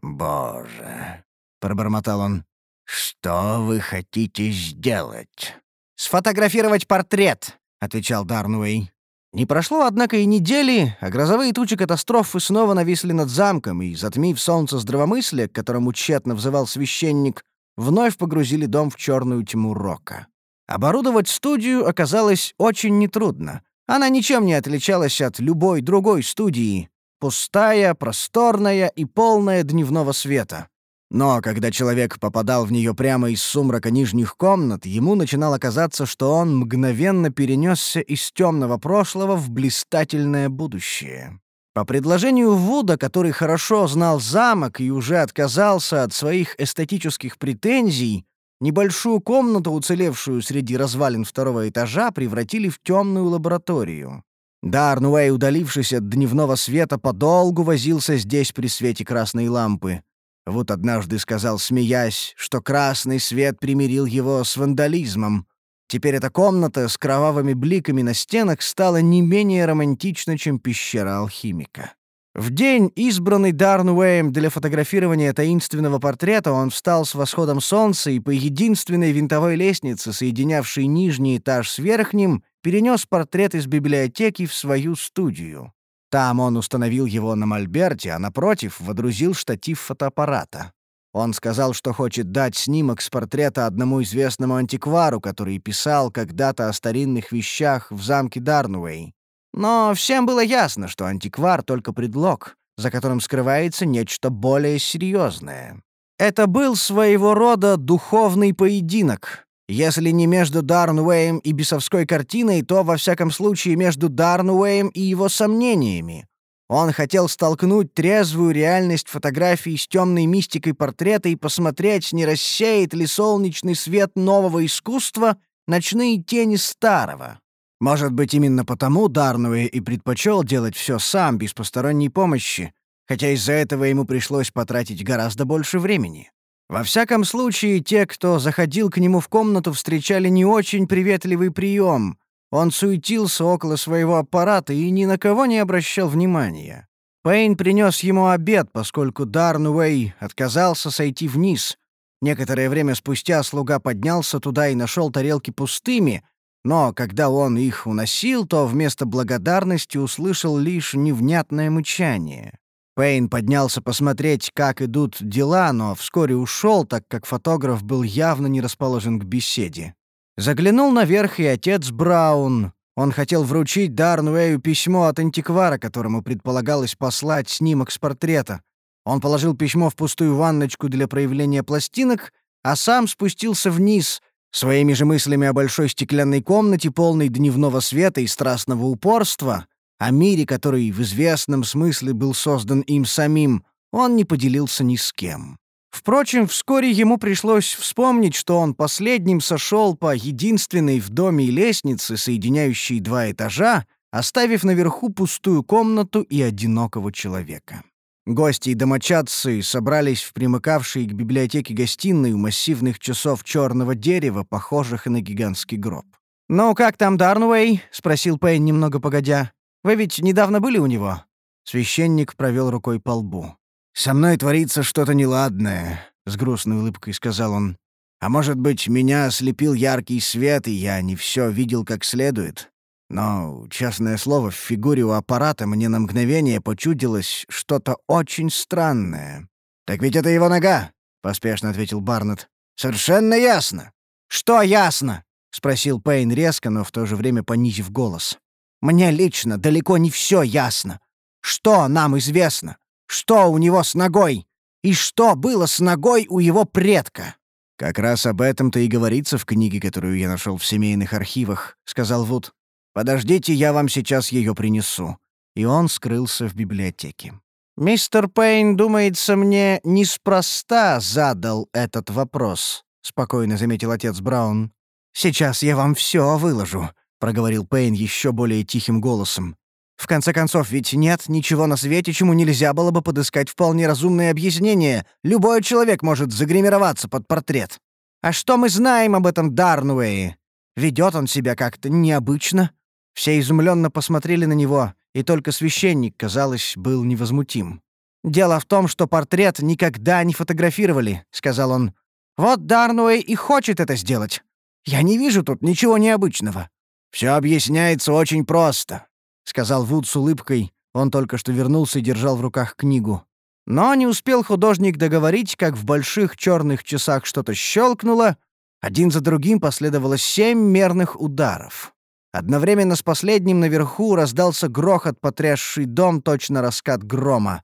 «Боже!» — пробормотал он. «Что вы хотите сделать?» «Сфотографировать портрет», — отвечал Дарнуэй. Не прошло, однако, и недели, а грозовые тучи катастрофы снова нависли над замком и, затмив солнце здравомыслия, к которому тщетно взывал священник, вновь погрузили дом в черную тьму рока. Оборудовать студию оказалось очень нетрудно. Она ничем не отличалась от любой другой студии. Пустая, просторная и полная дневного света. Но когда человек попадал в нее прямо из сумрака нижних комнат, ему начинало казаться, что он мгновенно перенесся из темного прошлого в блистательное будущее. По предложению Вуда, который хорошо знал замок и уже отказался от своих эстетических претензий, небольшую комнату, уцелевшую среди развалин второго этажа, превратили в темную лабораторию. Дарнуэй, удалившись от дневного света, подолгу возился здесь при свете красной лампы. Вот однажды сказал, смеясь, что красный свет примирил его с вандализмом. Теперь эта комната с кровавыми бликами на стенах стала не менее романтична, чем пещера алхимика. В день, избранный Дарнуэем для фотографирования таинственного портрета, он встал с восходом солнца и по единственной винтовой лестнице, соединявшей нижний этаж с верхним, перенес портрет из библиотеки в свою студию. Там он установил его на мольберте, а напротив водрузил штатив фотоаппарата. Он сказал, что хочет дать снимок с портрета одному известному антиквару, который писал когда-то о старинных вещах в замке Дарнуэй. Но всем было ясно, что антиквар — только предлог, за которым скрывается нечто более серьезное. Это был своего рода духовный поединок. Если не между Дарнуэем и бесовской картиной, то, во всяком случае, между Дарнуэем и его сомнениями. Он хотел столкнуть трезвую реальность фотографии с темной мистикой портрета и посмотреть, не рассеет ли солнечный свет нового искусства ночные тени старого. Может быть, именно потому Дарнуэй и предпочел делать все сам, без посторонней помощи, хотя из-за этого ему пришлось потратить гораздо больше времени. Во всяком случае, те, кто заходил к нему в комнату, встречали не очень приветливый прием. Он суетился около своего аппарата и ни на кого не обращал внимания. Пейн принес ему обед, поскольку Дарнуэй отказался сойти вниз. Некоторое время спустя слуга поднялся туда и нашел тарелки пустыми, но когда он их уносил, то вместо благодарности услышал лишь невнятное мычание. Пейн поднялся посмотреть, как идут дела, но вскоре ушел, так как фотограф был явно не расположен к беседе. Заглянул наверх и отец Браун. Он хотел вручить Дарнуэю письмо от антиквара, которому предполагалось послать снимок с портрета. Он положил письмо в пустую ванночку для проявления пластинок, а сам спустился вниз, своими же мыслями о большой стеклянной комнате, полной дневного света и страстного упорства, о мире, который в известном смысле был создан им самим, он не поделился ни с кем. Впрочем, вскоре ему пришлось вспомнить, что он последним сошел по единственной в доме лестнице, соединяющей два этажа, оставив наверху пустую комнату и одинокого человека. Гости и домочадцы собрались в примыкавшей к библиотеке гостиной у массивных часов черного дерева, похожих на гигантский гроб. «Ну, как там Дарнуэй?» — спросил Пейн немного погодя. «Вы ведь недавно были у него?» Священник провел рукой по лбу. «Со мной творится что-то неладное», — с грустной улыбкой сказал он. «А может быть, меня ослепил яркий свет, и я не все видел как следует? Но, честное слово, в фигуре у аппарата мне на мгновение почудилось что-то очень странное». «Так ведь это его нога», — поспешно ответил Барнетт. «Совершенно ясно». «Что ясно?» — спросил Пейн резко, но в то же время понизив голос. «Мне лично далеко не все ясно. Что нам известно? Что у него с ногой? И что было с ногой у его предка?» «Как раз об этом-то и говорится в книге, которую я нашел в семейных архивах», — сказал Вуд. «Подождите, я вам сейчас ее принесу». И он скрылся в библиотеке. «Мистер Пейн, думается мне, неспроста задал этот вопрос», — спокойно заметил отец Браун. «Сейчас я вам все выложу», — проговорил Пейн еще более тихим голосом. «В конце концов, ведь нет ничего на свете, чему нельзя было бы подыскать вполне разумное объяснение. Любой человек может загримироваться под портрет. А что мы знаем об этом Дарнуэе? Ведет он себя как-то необычно». Все изумленно посмотрели на него, и только священник, казалось, был невозмутим. «Дело в том, что портрет никогда не фотографировали», — сказал он. «Вот Дарнуэй и хочет это сделать. Я не вижу тут ничего необычного». «Все объясняется очень просто», — сказал Вуд с улыбкой. Он только что вернулся и держал в руках книгу. Но не успел художник договорить, как в больших черных часах что-то щелкнуло. Один за другим последовало семь мерных ударов. Одновременно с последним наверху раздался грохот, потрясший дом, точно раскат грома.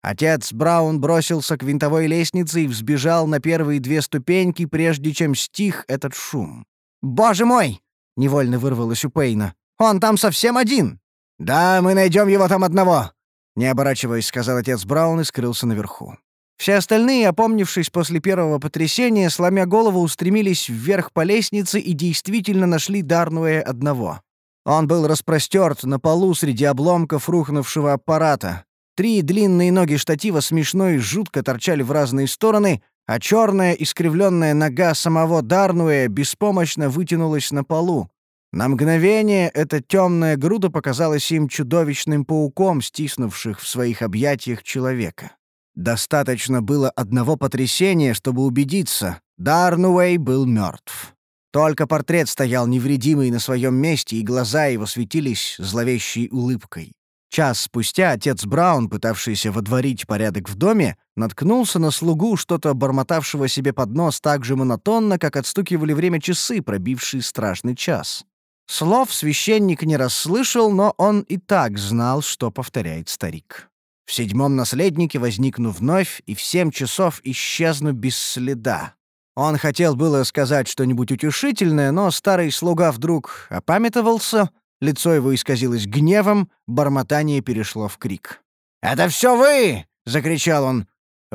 Отец Браун бросился к винтовой лестнице и взбежал на первые две ступеньки, прежде чем стих этот шум. «Боже мой!» — невольно вырвалось у Пейна. «Он там совсем один!» «Да, мы найдем его там одного!» — не оборачиваясь, сказал отец Браун и скрылся наверху. Все остальные, опомнившись после первого потрясения, сломя голову, устремились вверх по лестнице и действительно нашли Дарнуэя одного. Он был распростерт на полу среди обломков рухнувшего аппарата. Три длинные ноги штатива смешно и жутко торчали в разные стороны, а черная искривленная нога самого Дарнуэя беспомощно вытянулась на полу. На мгновение эта темная груда показалась им чудовищным пауком, стиснувших в своих объятиях человека. Достаточно было одного потрясения, чтобы убедиться — Дарнуэй был мертв. Только портрет стоял невредимый на своем месте, и глаза его светились зловещей улыбкой. Час спустя отец Браун, пытавшийся водворить порядок в доме, наткнулся на слугу, что-то бормотавшего себе под нос так же монотонно, как отстукивали время часы, пробившие страшный час. Слов священник не расслышал, но он и так знал, что повторяет старик. В седьмом наследнике возникну вновь и в семь часов исчезну без следа. Он хотел было сказать что-нибудь утешительное, но старый слуга вдруг опамятовался, лицо его исказилось гневом, бормотание перешло в крик. «Это все вы!» — закричал он.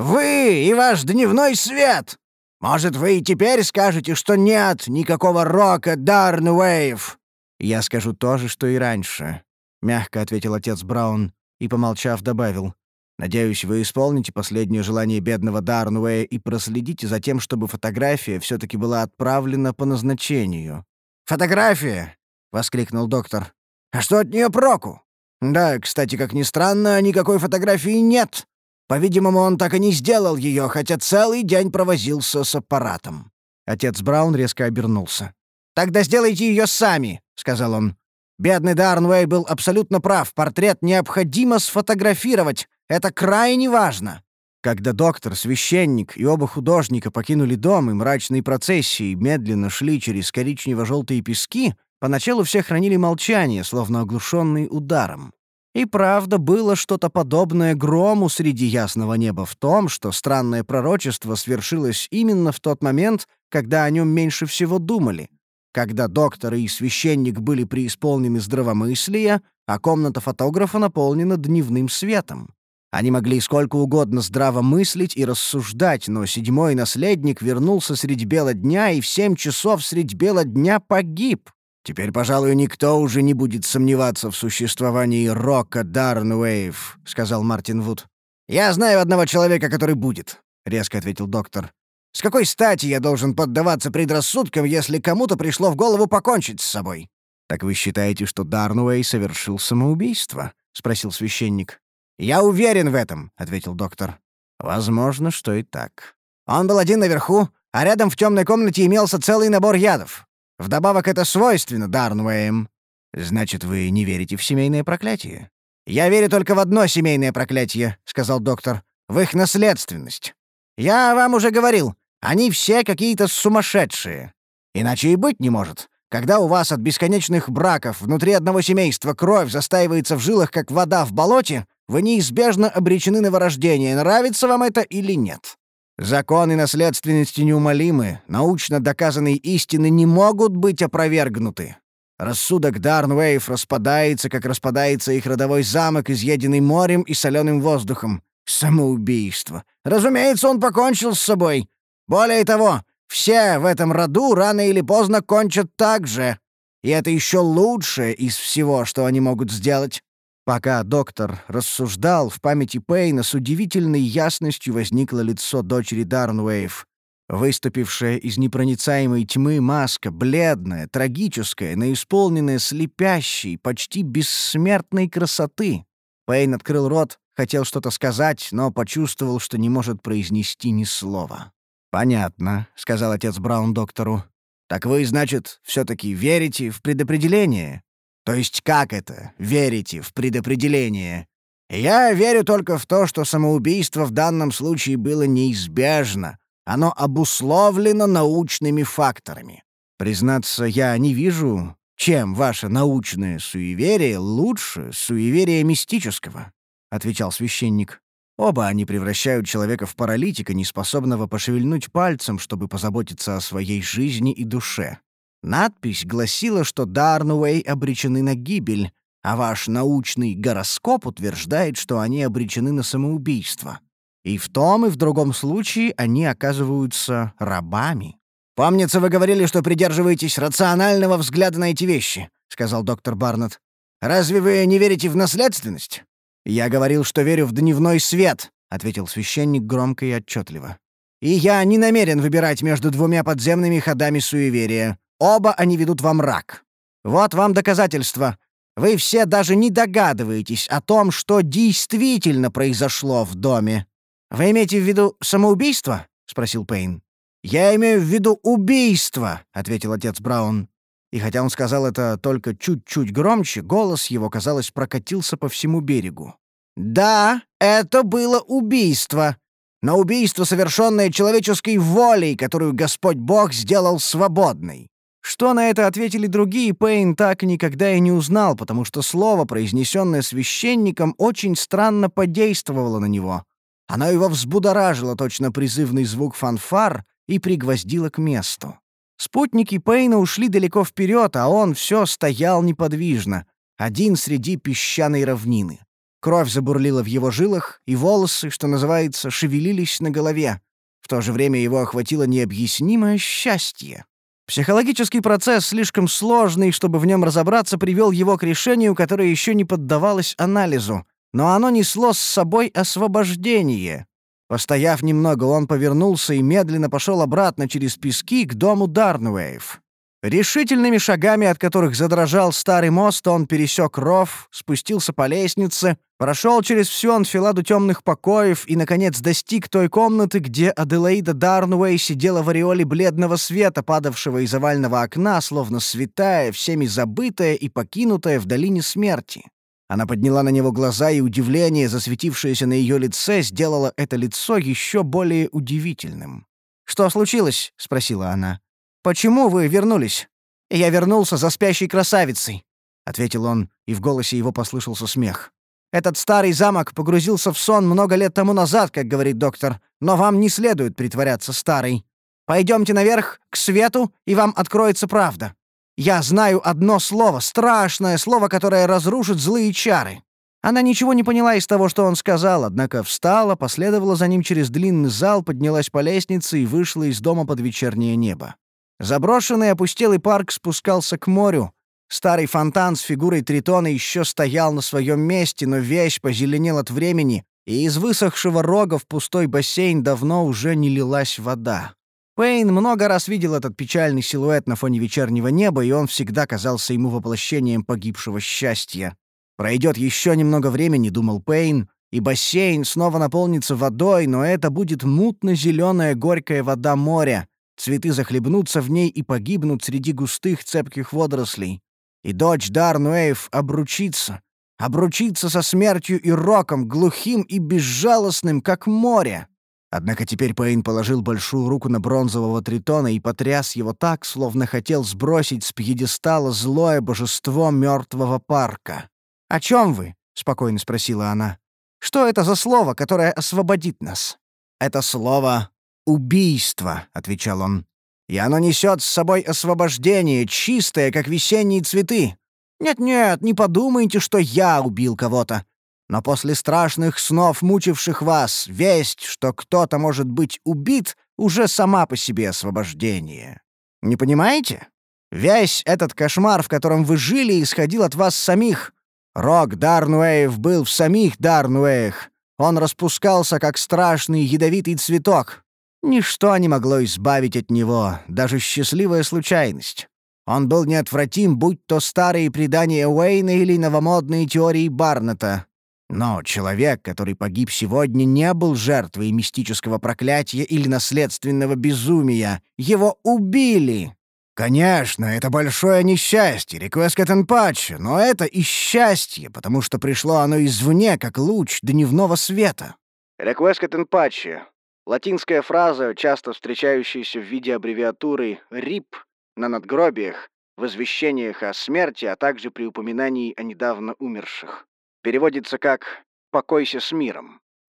«Вы и ваш дневной свет! Может, вы и теперь скажете, что нет никакого рока Дарнуэев?» «Я скажу то же, что и раньше», — мягко ответил отец Браун и, помолчав, добавил. «Надеюсь, вы исполните последнее желание бедного Дарнуэя и проследите за тем, чтобы фотография все-таки была отправлена по назначению». «Фотография!» — воскликнул доктор. «А что от нее проку? Да, кстати, как ни странно, никакой фотографии нет. По-видимому, он так и не сделал ее, хотя целый день провозился с аппаратом». Отец Браун резко обернулся. «Тогда сделайте ее сами», — сказал он. «Бедный Дарнуэй был абсолютно прав. Портрет необходимо сфотографировать. Это крайне важно». Когда доктор, священник и оба художника покинули дом и мрачной процессией медленно шли через коричнево-желтые пески, поначалу все хранили молчание, словно оглушенные ударом. И правда, было что-то подобное грому среди ясного неба в том, что странное пророчество свершилось именно в тот момент, когда о нем меньше всего думали, когда доктор и священник были преисполнены здравомыслия, а комната фотографа наполнена дневным светом. Они могли сколько угодно здраво мыслить и рассуждать, но седьмой наследник вернулся средь бела дня и в семь часов средь бела дня погиб. «Теперь, пожалуй, никто уже не будет сомневаться в существовании рока Дарнуэев», — сказал Мартин Вуд. «Я знаю одного человека, который будет», — резко ответил доктор. «С какой стати я должен поддаваться предрассудкам, если кому-то пришло в голову покончить с собой?» «Так вы считаете, что Дарнуэй совершил самоубийство?» — спросил священник. «Я уверен в этом», — ответил доктор. «Возможно, что и так. Он был один наверху, а рядом в темной комнате имелся целый набор ядов. Вдобавок это свойственно Дарнуэям. Значит, вы не верите в семейное проклятие?» «Я верю только в одно семейное проклятие», — сказал доктор. «В их наследственность. Я вам уже говорил, они все какие-то сумасшедшие. Иначе и быть не может. Когда у вас от бесконечных браков внутри одного семейства кровь застаивается в жилах, как вода в болоте, вы неизбежно обречены на вырождение, нравится вам это или нет. Законы наследственности неумолимы, научно доказанные истины не могут быть опровергнуты. Рассудок Дарнуэев распадается, как распадается их родовой замок, изъеденный морем и соленым воздухом. Самоубийство. Разумеется, он покончил с собой. Более того, все в этом роду рано или поздно кончат так же. И это еще лучшее из всего, что они могут сделать». Пока доктор рассуждал, в памяти Пейна с удивительной ясностью возникло лицо дочери Дарнуэев. Выступившая из непроницаемой тьмы маска, бледная, трагическая, но исполненная слепящей, почти бессмертной красоты. Пейн открыл рот, хотел что-то сказать, но почувствовал, что не может произнести ни слова. «Понятно», — сказал отец Браун доктору. «Так вы, значит, все-таки верите в предопределение?» «То есть как это — верите в предопределение?» «Я верю только в то, что самоубийство в данном случае было неизбежно. Оно обусловлено научными факторами. Признаться, я не вижу, чем ваше научное суеверие лучше суеверия мистического», — отвечал священник. Оба они превращают человека в паралитика, неспособного пошевельнуть пальцем, чтобы позаботиться о своей жизни и душе. Надпись гласила, что Дарнуэй обречены на гибель, а ваш научный гороскоп утверждает, что они обречены на самоубийство. И в том, и в другом случае они оказываются рабами. «Помнится, вы говорили, что придерживаетесь рационального взгляда на эти вещи», — сказал доктор Барнетт. «Разве вы не верите в наследственность?» «Я говорил, что верю в дневной свет», — ответил священник громко и отчетливо. «И я не намерен выбирать между двумя подземными ходами суеверия. Оба они ведут во мрак. Вот вам доказательство. Вы все даже не догадываетесь о том, что действительно произошло в доме». «Вы имеете в виду самоубийство?» — спросил Пейн. «Я имею в виду убийство», — ответил отец Браун. И хотя он сказал это только чуть-чуть громче, голос его, казалось, прокатился по всему берегу. «Да, это было убийство. Но убийство, совершенное человеческой волей, которую Господь Бог сделал свободной». Что на это ответили другие, Пейн так никогда и не узнал, потому что слово, произнесенное священником, очень странно подействовало на него. Оно его взбудоражило, точно призывный звук фанфар, и пригвоздило к месту. Спутники Пейна ушли далеко вперед, а он все стоял неподвижно, один среди песчаной равнины. Кровь забурлила в его жилах, и волосы, что называется, шевелились на голове. В то же время его охватило необъяснимое счастье. Психологический процесс, слишком сложный, чтобы в нем разобраться, привел его к решению, которое еще не поддавалось анализу, но оно несло с собой освобождение. Постояв немного, он повернулся и медленно пошел обратно через пески к дому Дарнуэев. Решительными шагами, от которых задрожал старый мост, он пересек ров, спустился по лестнице, прошел через всю анфиладу темных покоев и, наконец, достиг той комнаты, где Аделаида Дарнуэй сидела в ореоле бледного света, падавшего из овального окна, словно святая, всеми забытая и покинутая в долине смерти. Она подняла на него глаза, и удивление, засветившееся на ее лице, сделало это лицо еще более удивительным. «Что случилось?» — спросила она. «Почему вы вернулись?» «Я вернулся за спящей красавицей», — ответил он, и в голосе его послышался смех. «Этот старый замок погрузился в сон много лет тому назад, как говорит доктор, но вам не следует притворяться старой. Пойдемте наверх, к свету, и вам откроется правда. Я знаю одно слово, страшное слово, которое разрушит злые чары». Она ничего не поняла из того, что он сказал, однако встала, последовала за ним через длинный зал, поднялась по лестнице и вышла из дома под вечернее небо. Заброшенный опустелый парк спускался к морю. Старый фонтан с фигурой Тритона еще стоял на своем месте, но весь позеленел от времени, и из высохшего рога в пустой бассейн давно уже не лилась вода. Пейн много раз видел этот печальный силуэт на фоне вечернего неба, и он всегда казался ему воплощением погибшего счастья. Пройдет еще немного времени, думал Пейн, и бассейн снова наполнится водой, но это будет мутно-зеленая горькая вода моря. Цветы захлебнутся в ней и погибнут среди густых цепких водорослей. И дочь Дарнуэев обручится. Обручится со смертью и роком, глухим и безжалостным, как море. Однако теперь Пейн положил большую руку на бронзового Тритона и потряс его так, словно хотел сбросить с пьедестала злое божество мертвого парка. «О чем вы?» — спокойно спросила она. «Что это за слово, которое освободит нас?» «Это слово «убийство», — отвечал он. «И оно несет с собой освобождение, чистое, как весенние цветы. Нет-нет, не подумайте, что я убил кого-то. Но после страшных снов, мучивших вас, весть, что кто-то может быть убит, уже сама по себе освобождение. Не понимаете? Весь этот кошмар, в котором вы жили, исходил от вас самих. Рог Дарнуэев был в самих Дарнуэях. Он распускался, как страшный ядовитый цветок. Ничто не могло избавить от него, даже счастливая случайность. Он был неотвратим, будь то старые предания Уэйна или новомодные теории Барнетта. Но человек, который погиб сегодня, не был жертвой мистического проклятия или наследственного безумия. Его убили. Конечно, это большое несчастье, реквескет эн паче, но это и счастье, потому что пришло оно извне, как луч дневного света. Реквескет эн паче — латинская фраза, часто встречающаяся в виде аббревиатуры рип на надгробиях, в извещениях о смерти, а также при упоминании о недавно умерших. Переводится как «покойся с миром».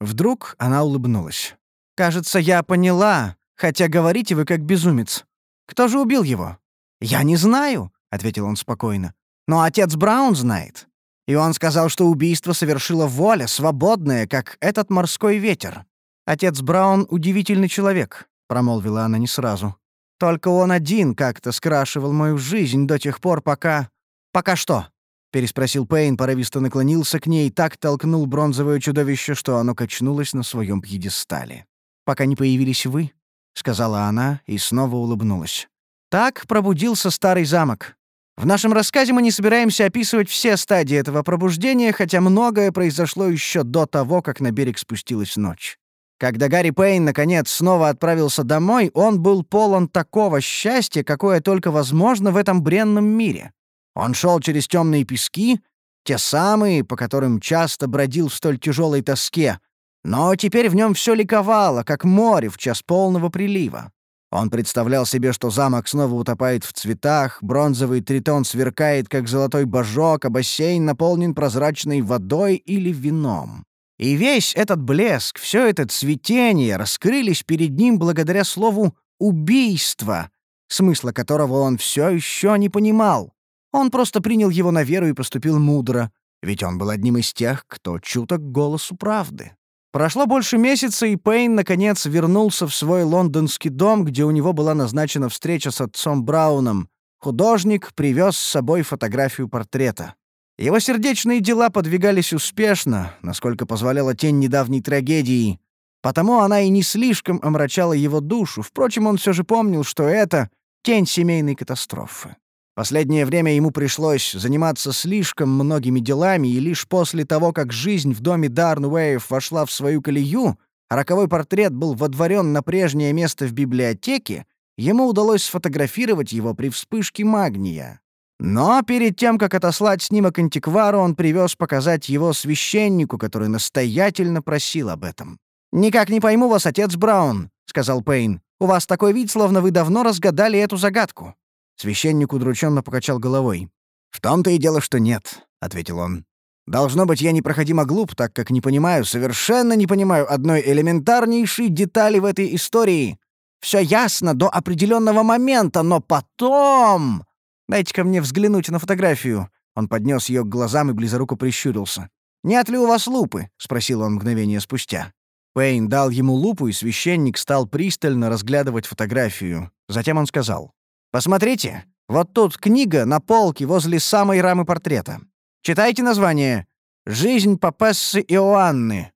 Вдруг она улыбнулась. «Кажется, я поняла, хотя говорите вы как безумец. Кто же убил его?» «Я не знаю», — ответил он спокойно. «Но отец Браун знает. И он сказал, что убийство совершила воля, свободная, как этот морской ветер». «Отец Браун — удивительный человек», — промолвила она не сразу. «Только он один как-то скрашивал мою жизнь до тех пор, пока...» «Пока что?» — переспросил Пейн, порывисто наклонился к ней и так толкнул бронзовое чудовище, что оно качнулось на своем пьедестале. «Пока не появились вы», — сказала она и снова улыбнулась. Так пробудился старый замок. В нашем рассказе мы не собираемся описывать все стадии этого пробуждения, хотя многое произошло еще до того, как на берег спустилась ночь. Когда Гарри Пейн, наконец, снова отправился домой, он был полон такого счастья, какое только возможно в этом бренном мире. Он шел через темные пески, те самые, по которым часто бродил в столь тяжелой тоске, но теперь в нем все ликовало, как море в час полного прилива. Он представлял себе, что замок снова утопает в цветах, бронзовый тритон сверкает, как золотой божок, а бассейн наполнен прозрачной водой или вином. И весь этот блеск, все это цветение раскрылись перед ним благодаря слову «убийство», смысла которого он все еще не понимал. Он просто принял его на веру и поступил мудро, ведь он был одним из тех, кто чуток к голосу правды. Прошло больше месяца, и Пейн, наконец, вернулся в свой лондонский дом, где у него была назначена встреча с отцом Брауном. Художник привез с собой фотографию портрета. Его сердечные дела подвигались успешно, насколько позволяла тень недавней трагедии. Потому она и не слишком омрачала его душу. Впрочем, он все же помнил, что это тень семейной катастрофы. Последнее время ему пришлось заниматься слишком многими делами, и лишь после того, как жизнь в доме Дарнуэев вошла в свою колею, а роковой портрет был водворен на прежнее место в библиотеке, ему удалось сфотографировать его при вспышке магния. Но перед тем, как отослать снимок антиквару, он привез показать его священнику, который настоятельно просил об этом. «Никак не пойму вас, отец Браун», — сказал Пейн. «У вас такой вид, словно вы давно разгадали эту загадку». Священник удрученно покачал головой. «В том-то и дело, что нет», — ответил он. «Должно быть, я непроходимо глуп, так как не понимаю, совершенно не понимаю одной элементарнейшей детали в этой истории. Все ясно до определенного момента, но потом...» «Дайте-ка мне взглянуть на фотографию». Он поднес ее к глазам и близоруко прищурился. «Нет ли у вас лупы?» — спросил он мгновение спустя. Пейн дал ему лупу, и священник стал пристально разглядывать фотографию. Затем он сказал: «Посмотрите, вот тут книга на полке возле самой рамы портрета. Читайте название «Жизнь папессы Иоанны».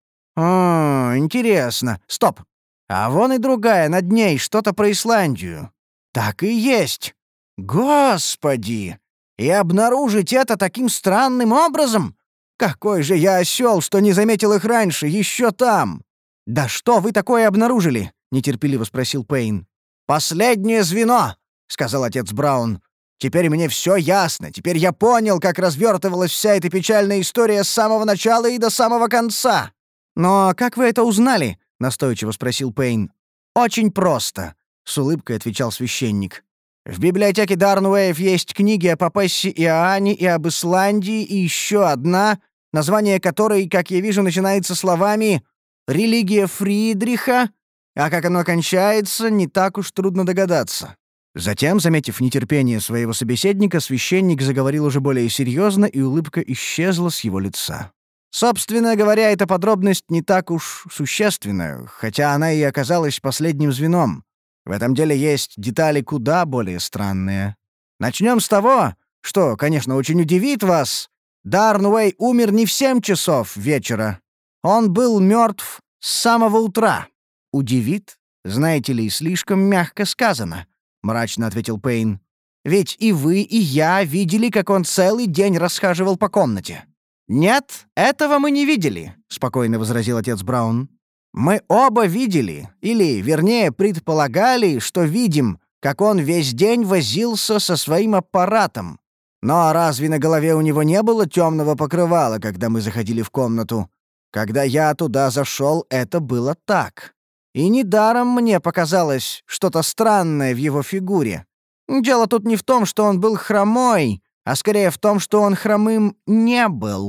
О, интересно. Стоп. А вон и другая, над ней, что-то про Исландию. Так и есть. Господи! И обнаружить это таким странным образом? Какой же я осёл, что не заметил их раньше, еще там!» «Да что вы такое обнаружили?» — нетерпеливо спросил Пейн. «Последнее звено!» — сказал отец Браун. «Теперь мне все ясно. Теперь я понял, как развертывалась вся эта печальная история с самого начала и до самого конца». «Но как вы это узнали?» — настойчиво спросил Пейн. «Очень просто», — с улыбкой отвечал священник. «В библиотеке Дарнуэев есть книги о папессе Иоанне и об Исландии, и еще одна, название которой, как я вижу, начинается словами «Религия Фридриха», а как оно кончается, не так уж трудно догадаться». Затем, заметив нетерпение своего собеседника, священник заговорил уже более серьезно, и улыбка исчезла с его лица. «Собственно говоря, эта подробность не так уж существенна, хотя она и оказалась последним звеном. В этом деле есть детали куда более странные. Начнем с того, что, конечно, очень удивит вас. Дарнуэй умер не в семь часов вечера. Он был мертв с самого утра. Удивит? Знаете ли, слишком мягко сказано», — мрачно ответил Пейн. «Ведь и вы, и я видели, как он целый день расхаживал по комнате». «Нет, этого мы не видели», — спокойно возразил отец Браун. «Мы оба видели, или, вернее, предполагали, что видим, как он весь день возился со своим аппаратом. Но разве на голове у него не было темного покрывала, когда мы заходили в комнату? Когда я туда зашел, это было так. И недаром мне показалось что-то странное в его фигуре. Дело тут не в том, что он был хромой, а скорее в том, что он хромым не был.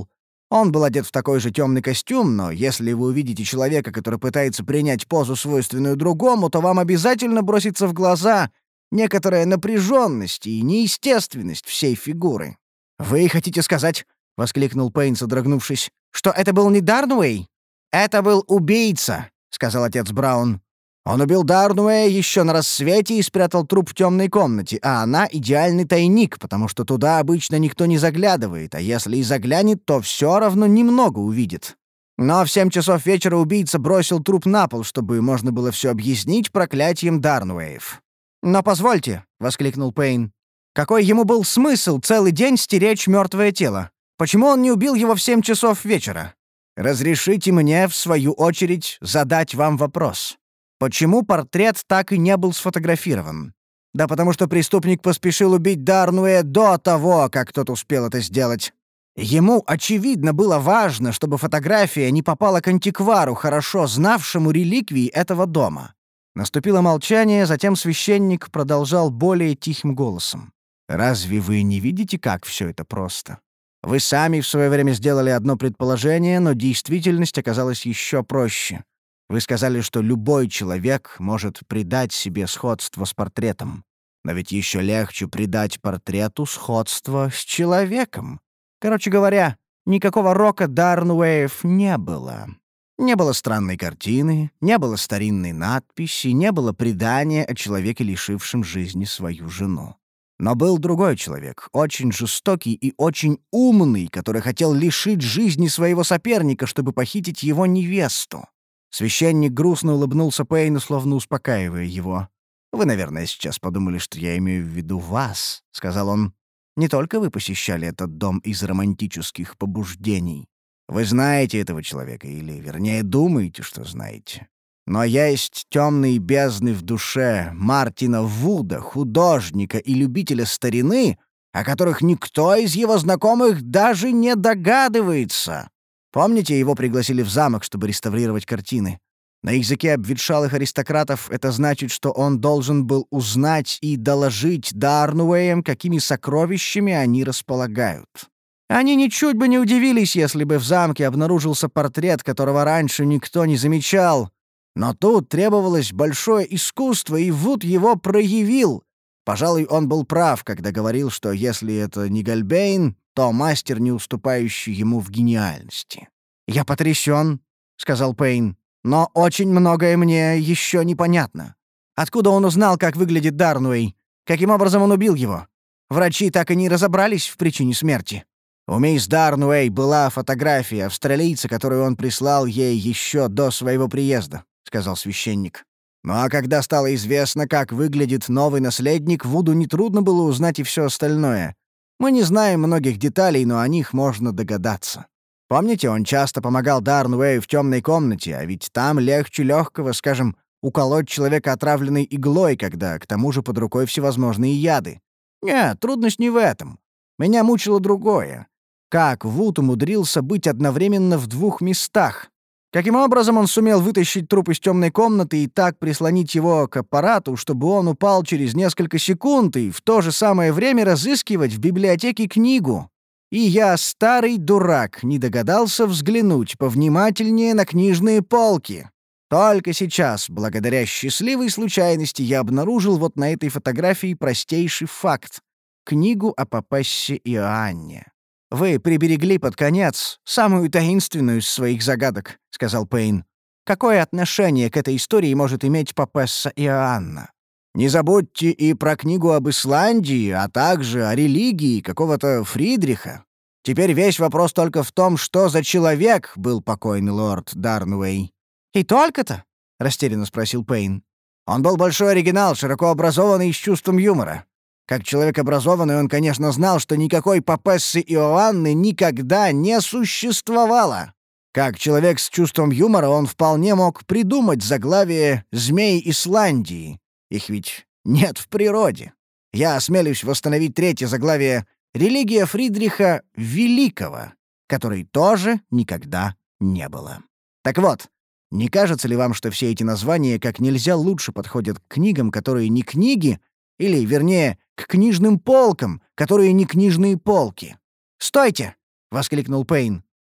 Он был одет в такой же темный костюм, но если вы увидите человека, который пытается принять позу, свойственную другому, то вам обязательно бросится в глаза некоторая напряженность и неестественность всей фигуры. «Вы хотите сказать, — воскликнул Пейн, содрогнувшись, — что это был не Дарнуэй?» «Это был убийца», — сказал отец Браун. «Он убил Дарнуэя еще на рассвете и спрятал труп в темной комнате, а она — идеальный тайник, потому что туда обычно никто не заглядывает, а если и заглянет, то все равно немного увидит. Но в семь часов вечера убийца бросил труп на пол, чтобы можно было все объяснить проклятием Дарнуэев». «Но позвольте», — воскликнул Пейн, — «какой ему был смысл целый день стеречь мертвое тело? Почему он не убил его в семь часов вечера? Разрешите мне, в свою очередь, задать вам вопрос. Почему портрет так и не был сфотографирован? Да потому что преступник поспешил убить Дарнуэя до того, как тот успел это сделать. Ему, очевидно, было важно, чтобы фотография не попала к антиквару, хорошо знавшему реликвии этого дома». Наступило молчание, затем священник продолжал более тихим голосом. «Разве вы не видите, как все это просто? Вы сами в свое время сделали одно предположение, но действительность оказалась еще проще. Вы сказали, что любой человек может придать себе сходство с портретом. Но ведь еще легче придать портрету сходство с человеком. Короче говоря, никакого рока Дарнуэев не было. Не было странной картины, не было старинной надписи, не было предания о человеке, лишившем жизни свою жену. Но был другой человек, очень жестокий и очень умный, который хотел лишить жизни своего соперника, чтобы похитить его невесту. Священник грустно улыбнулся Пейну, словно успокаивая его. «Вы, наверное, сейчас подумали, что я имею в виду вас», — сказал он. «Не только вы посещали этот дом из романтических побуждений. Вы знаете этого человека, или, вернее, думаете, что знаете. Но есть темные бездны в душе Мартина Вуда, художника и любителя старины, о которых никто из его знакомых даже не догадывается. Помните, его пригласили в замок, чтобы реставрировать картины? На языке обветшалых аристократов это значит, что он должен был узнать и доложить Дарнуэям, какими сокровищами они располагают. Они ничуть бы не удивились, если бы в замке обнаружился портрет, которого раньше никто не замечал. Но тут требовалось большое искусство, и Вуд его проявил. Пожалуй, он был прав, когда говорил, что если это не Гальбейн, то мастер, не уступающий ему в гениальности. «Я потрясен», — сказал Пейн, — «но очень многое мне еще непонятно. Откуда он узнал, как выглядит Дарнуэй? Каким образом он убил его? Врачи так и не разобрались в причине смерти. У мисс Дарнуэй была фотография австралийца, которую он прислал ей еще до своего приезда», — сказал священник. «Ну а когда стало известно, как выглядит новый наследник, Вуду нетрудно было узнать и все остальное. Мы не знаем многих деталей, но о них можно догадаться. Помните, он часто помогал Дарнуэю в темной комнате, а ведь там легче легкого, скажем, уколоть человека отравленной иглой, когда к тому же под рукой всевозможные яды. Нет, трудность не в этом. Меня мучило другое. Как Вуд умудрился быть одновременно в двух местах? Каким образом он сумел вытащить труп из темной комнаты и так прислонить его к аппарату, чтобы он упал через несколько секунд и в то же самое время разыскивать в библиотеке книгу? И я, старый дурак, не догадался взглянуть повнимательнее на книжные полки. Только сейчас, благодаря счастливой случайности, я обнаружил вот на этой фотографии простейший факт — книгу о папессе Иоанне. «Вы приберегли под конец самую таинственную из своих загадок», — сказал Пейн. «Какое отношение к этой истории может иметь папесса Иоанна? Не забудьте и про книгу об Исландии, а также о религии какого-то Фридриха. Теперь весь вопрос только в том, что за человек был покойный лорд Дарнуэй». «И только-то?» — растерянно спросил Пейн. «Он был большой оригинал, широко образованный и с чувством юмора. Как человек образованный, он, конечно, знал, что никакой папессы Иоанны никогда не существовало. Как человек с чувством юмора, он вполне мог придумать заглавие «Змей Исландии». Их ведь нет в природе. Я осмелюсь восстановить третье заглавие «Религия Фридриха Великого», которой тоже никогда не было. Так вот, не кажется ли вам, что все эти названия как нельзя лучше подходят к книгам, которые не книги, или, вернее, к книжным полкам, которые не книжные полки? «Стойте!» — воскликнул Пейн.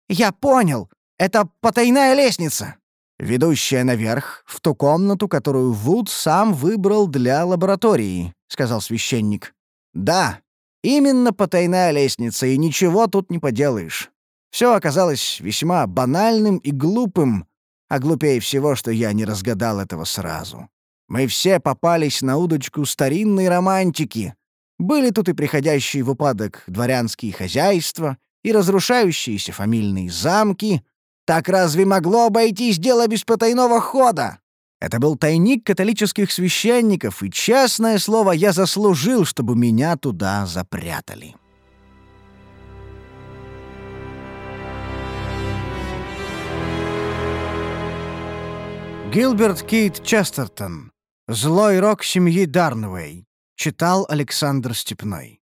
«Я понял! Это потайная лестница!» «Ведущая наверх, в ту комнату, которую Вуд сам выбрал для лаборатории», — сказал священник. «Да, именно потайная лестница, и ничего тут не поделаешь. Все оказалось весьма банальным и глупым, а глупее всего, что я не разгадал этого сразу. Мы все попались на удочку старинной романтики. Были тут и приходящие в упадок дворянские хозяйства, и разрушающиеся фамильные замки. Так разве могло обойтись дело без потайного хода? Это был тайник католических священников, и, честное слово, я заслужил, чтобы меня туда запрятали». Гилберт Кейт Честертон. «Злой рок семьи Дарнвей». Читал Александр Степной.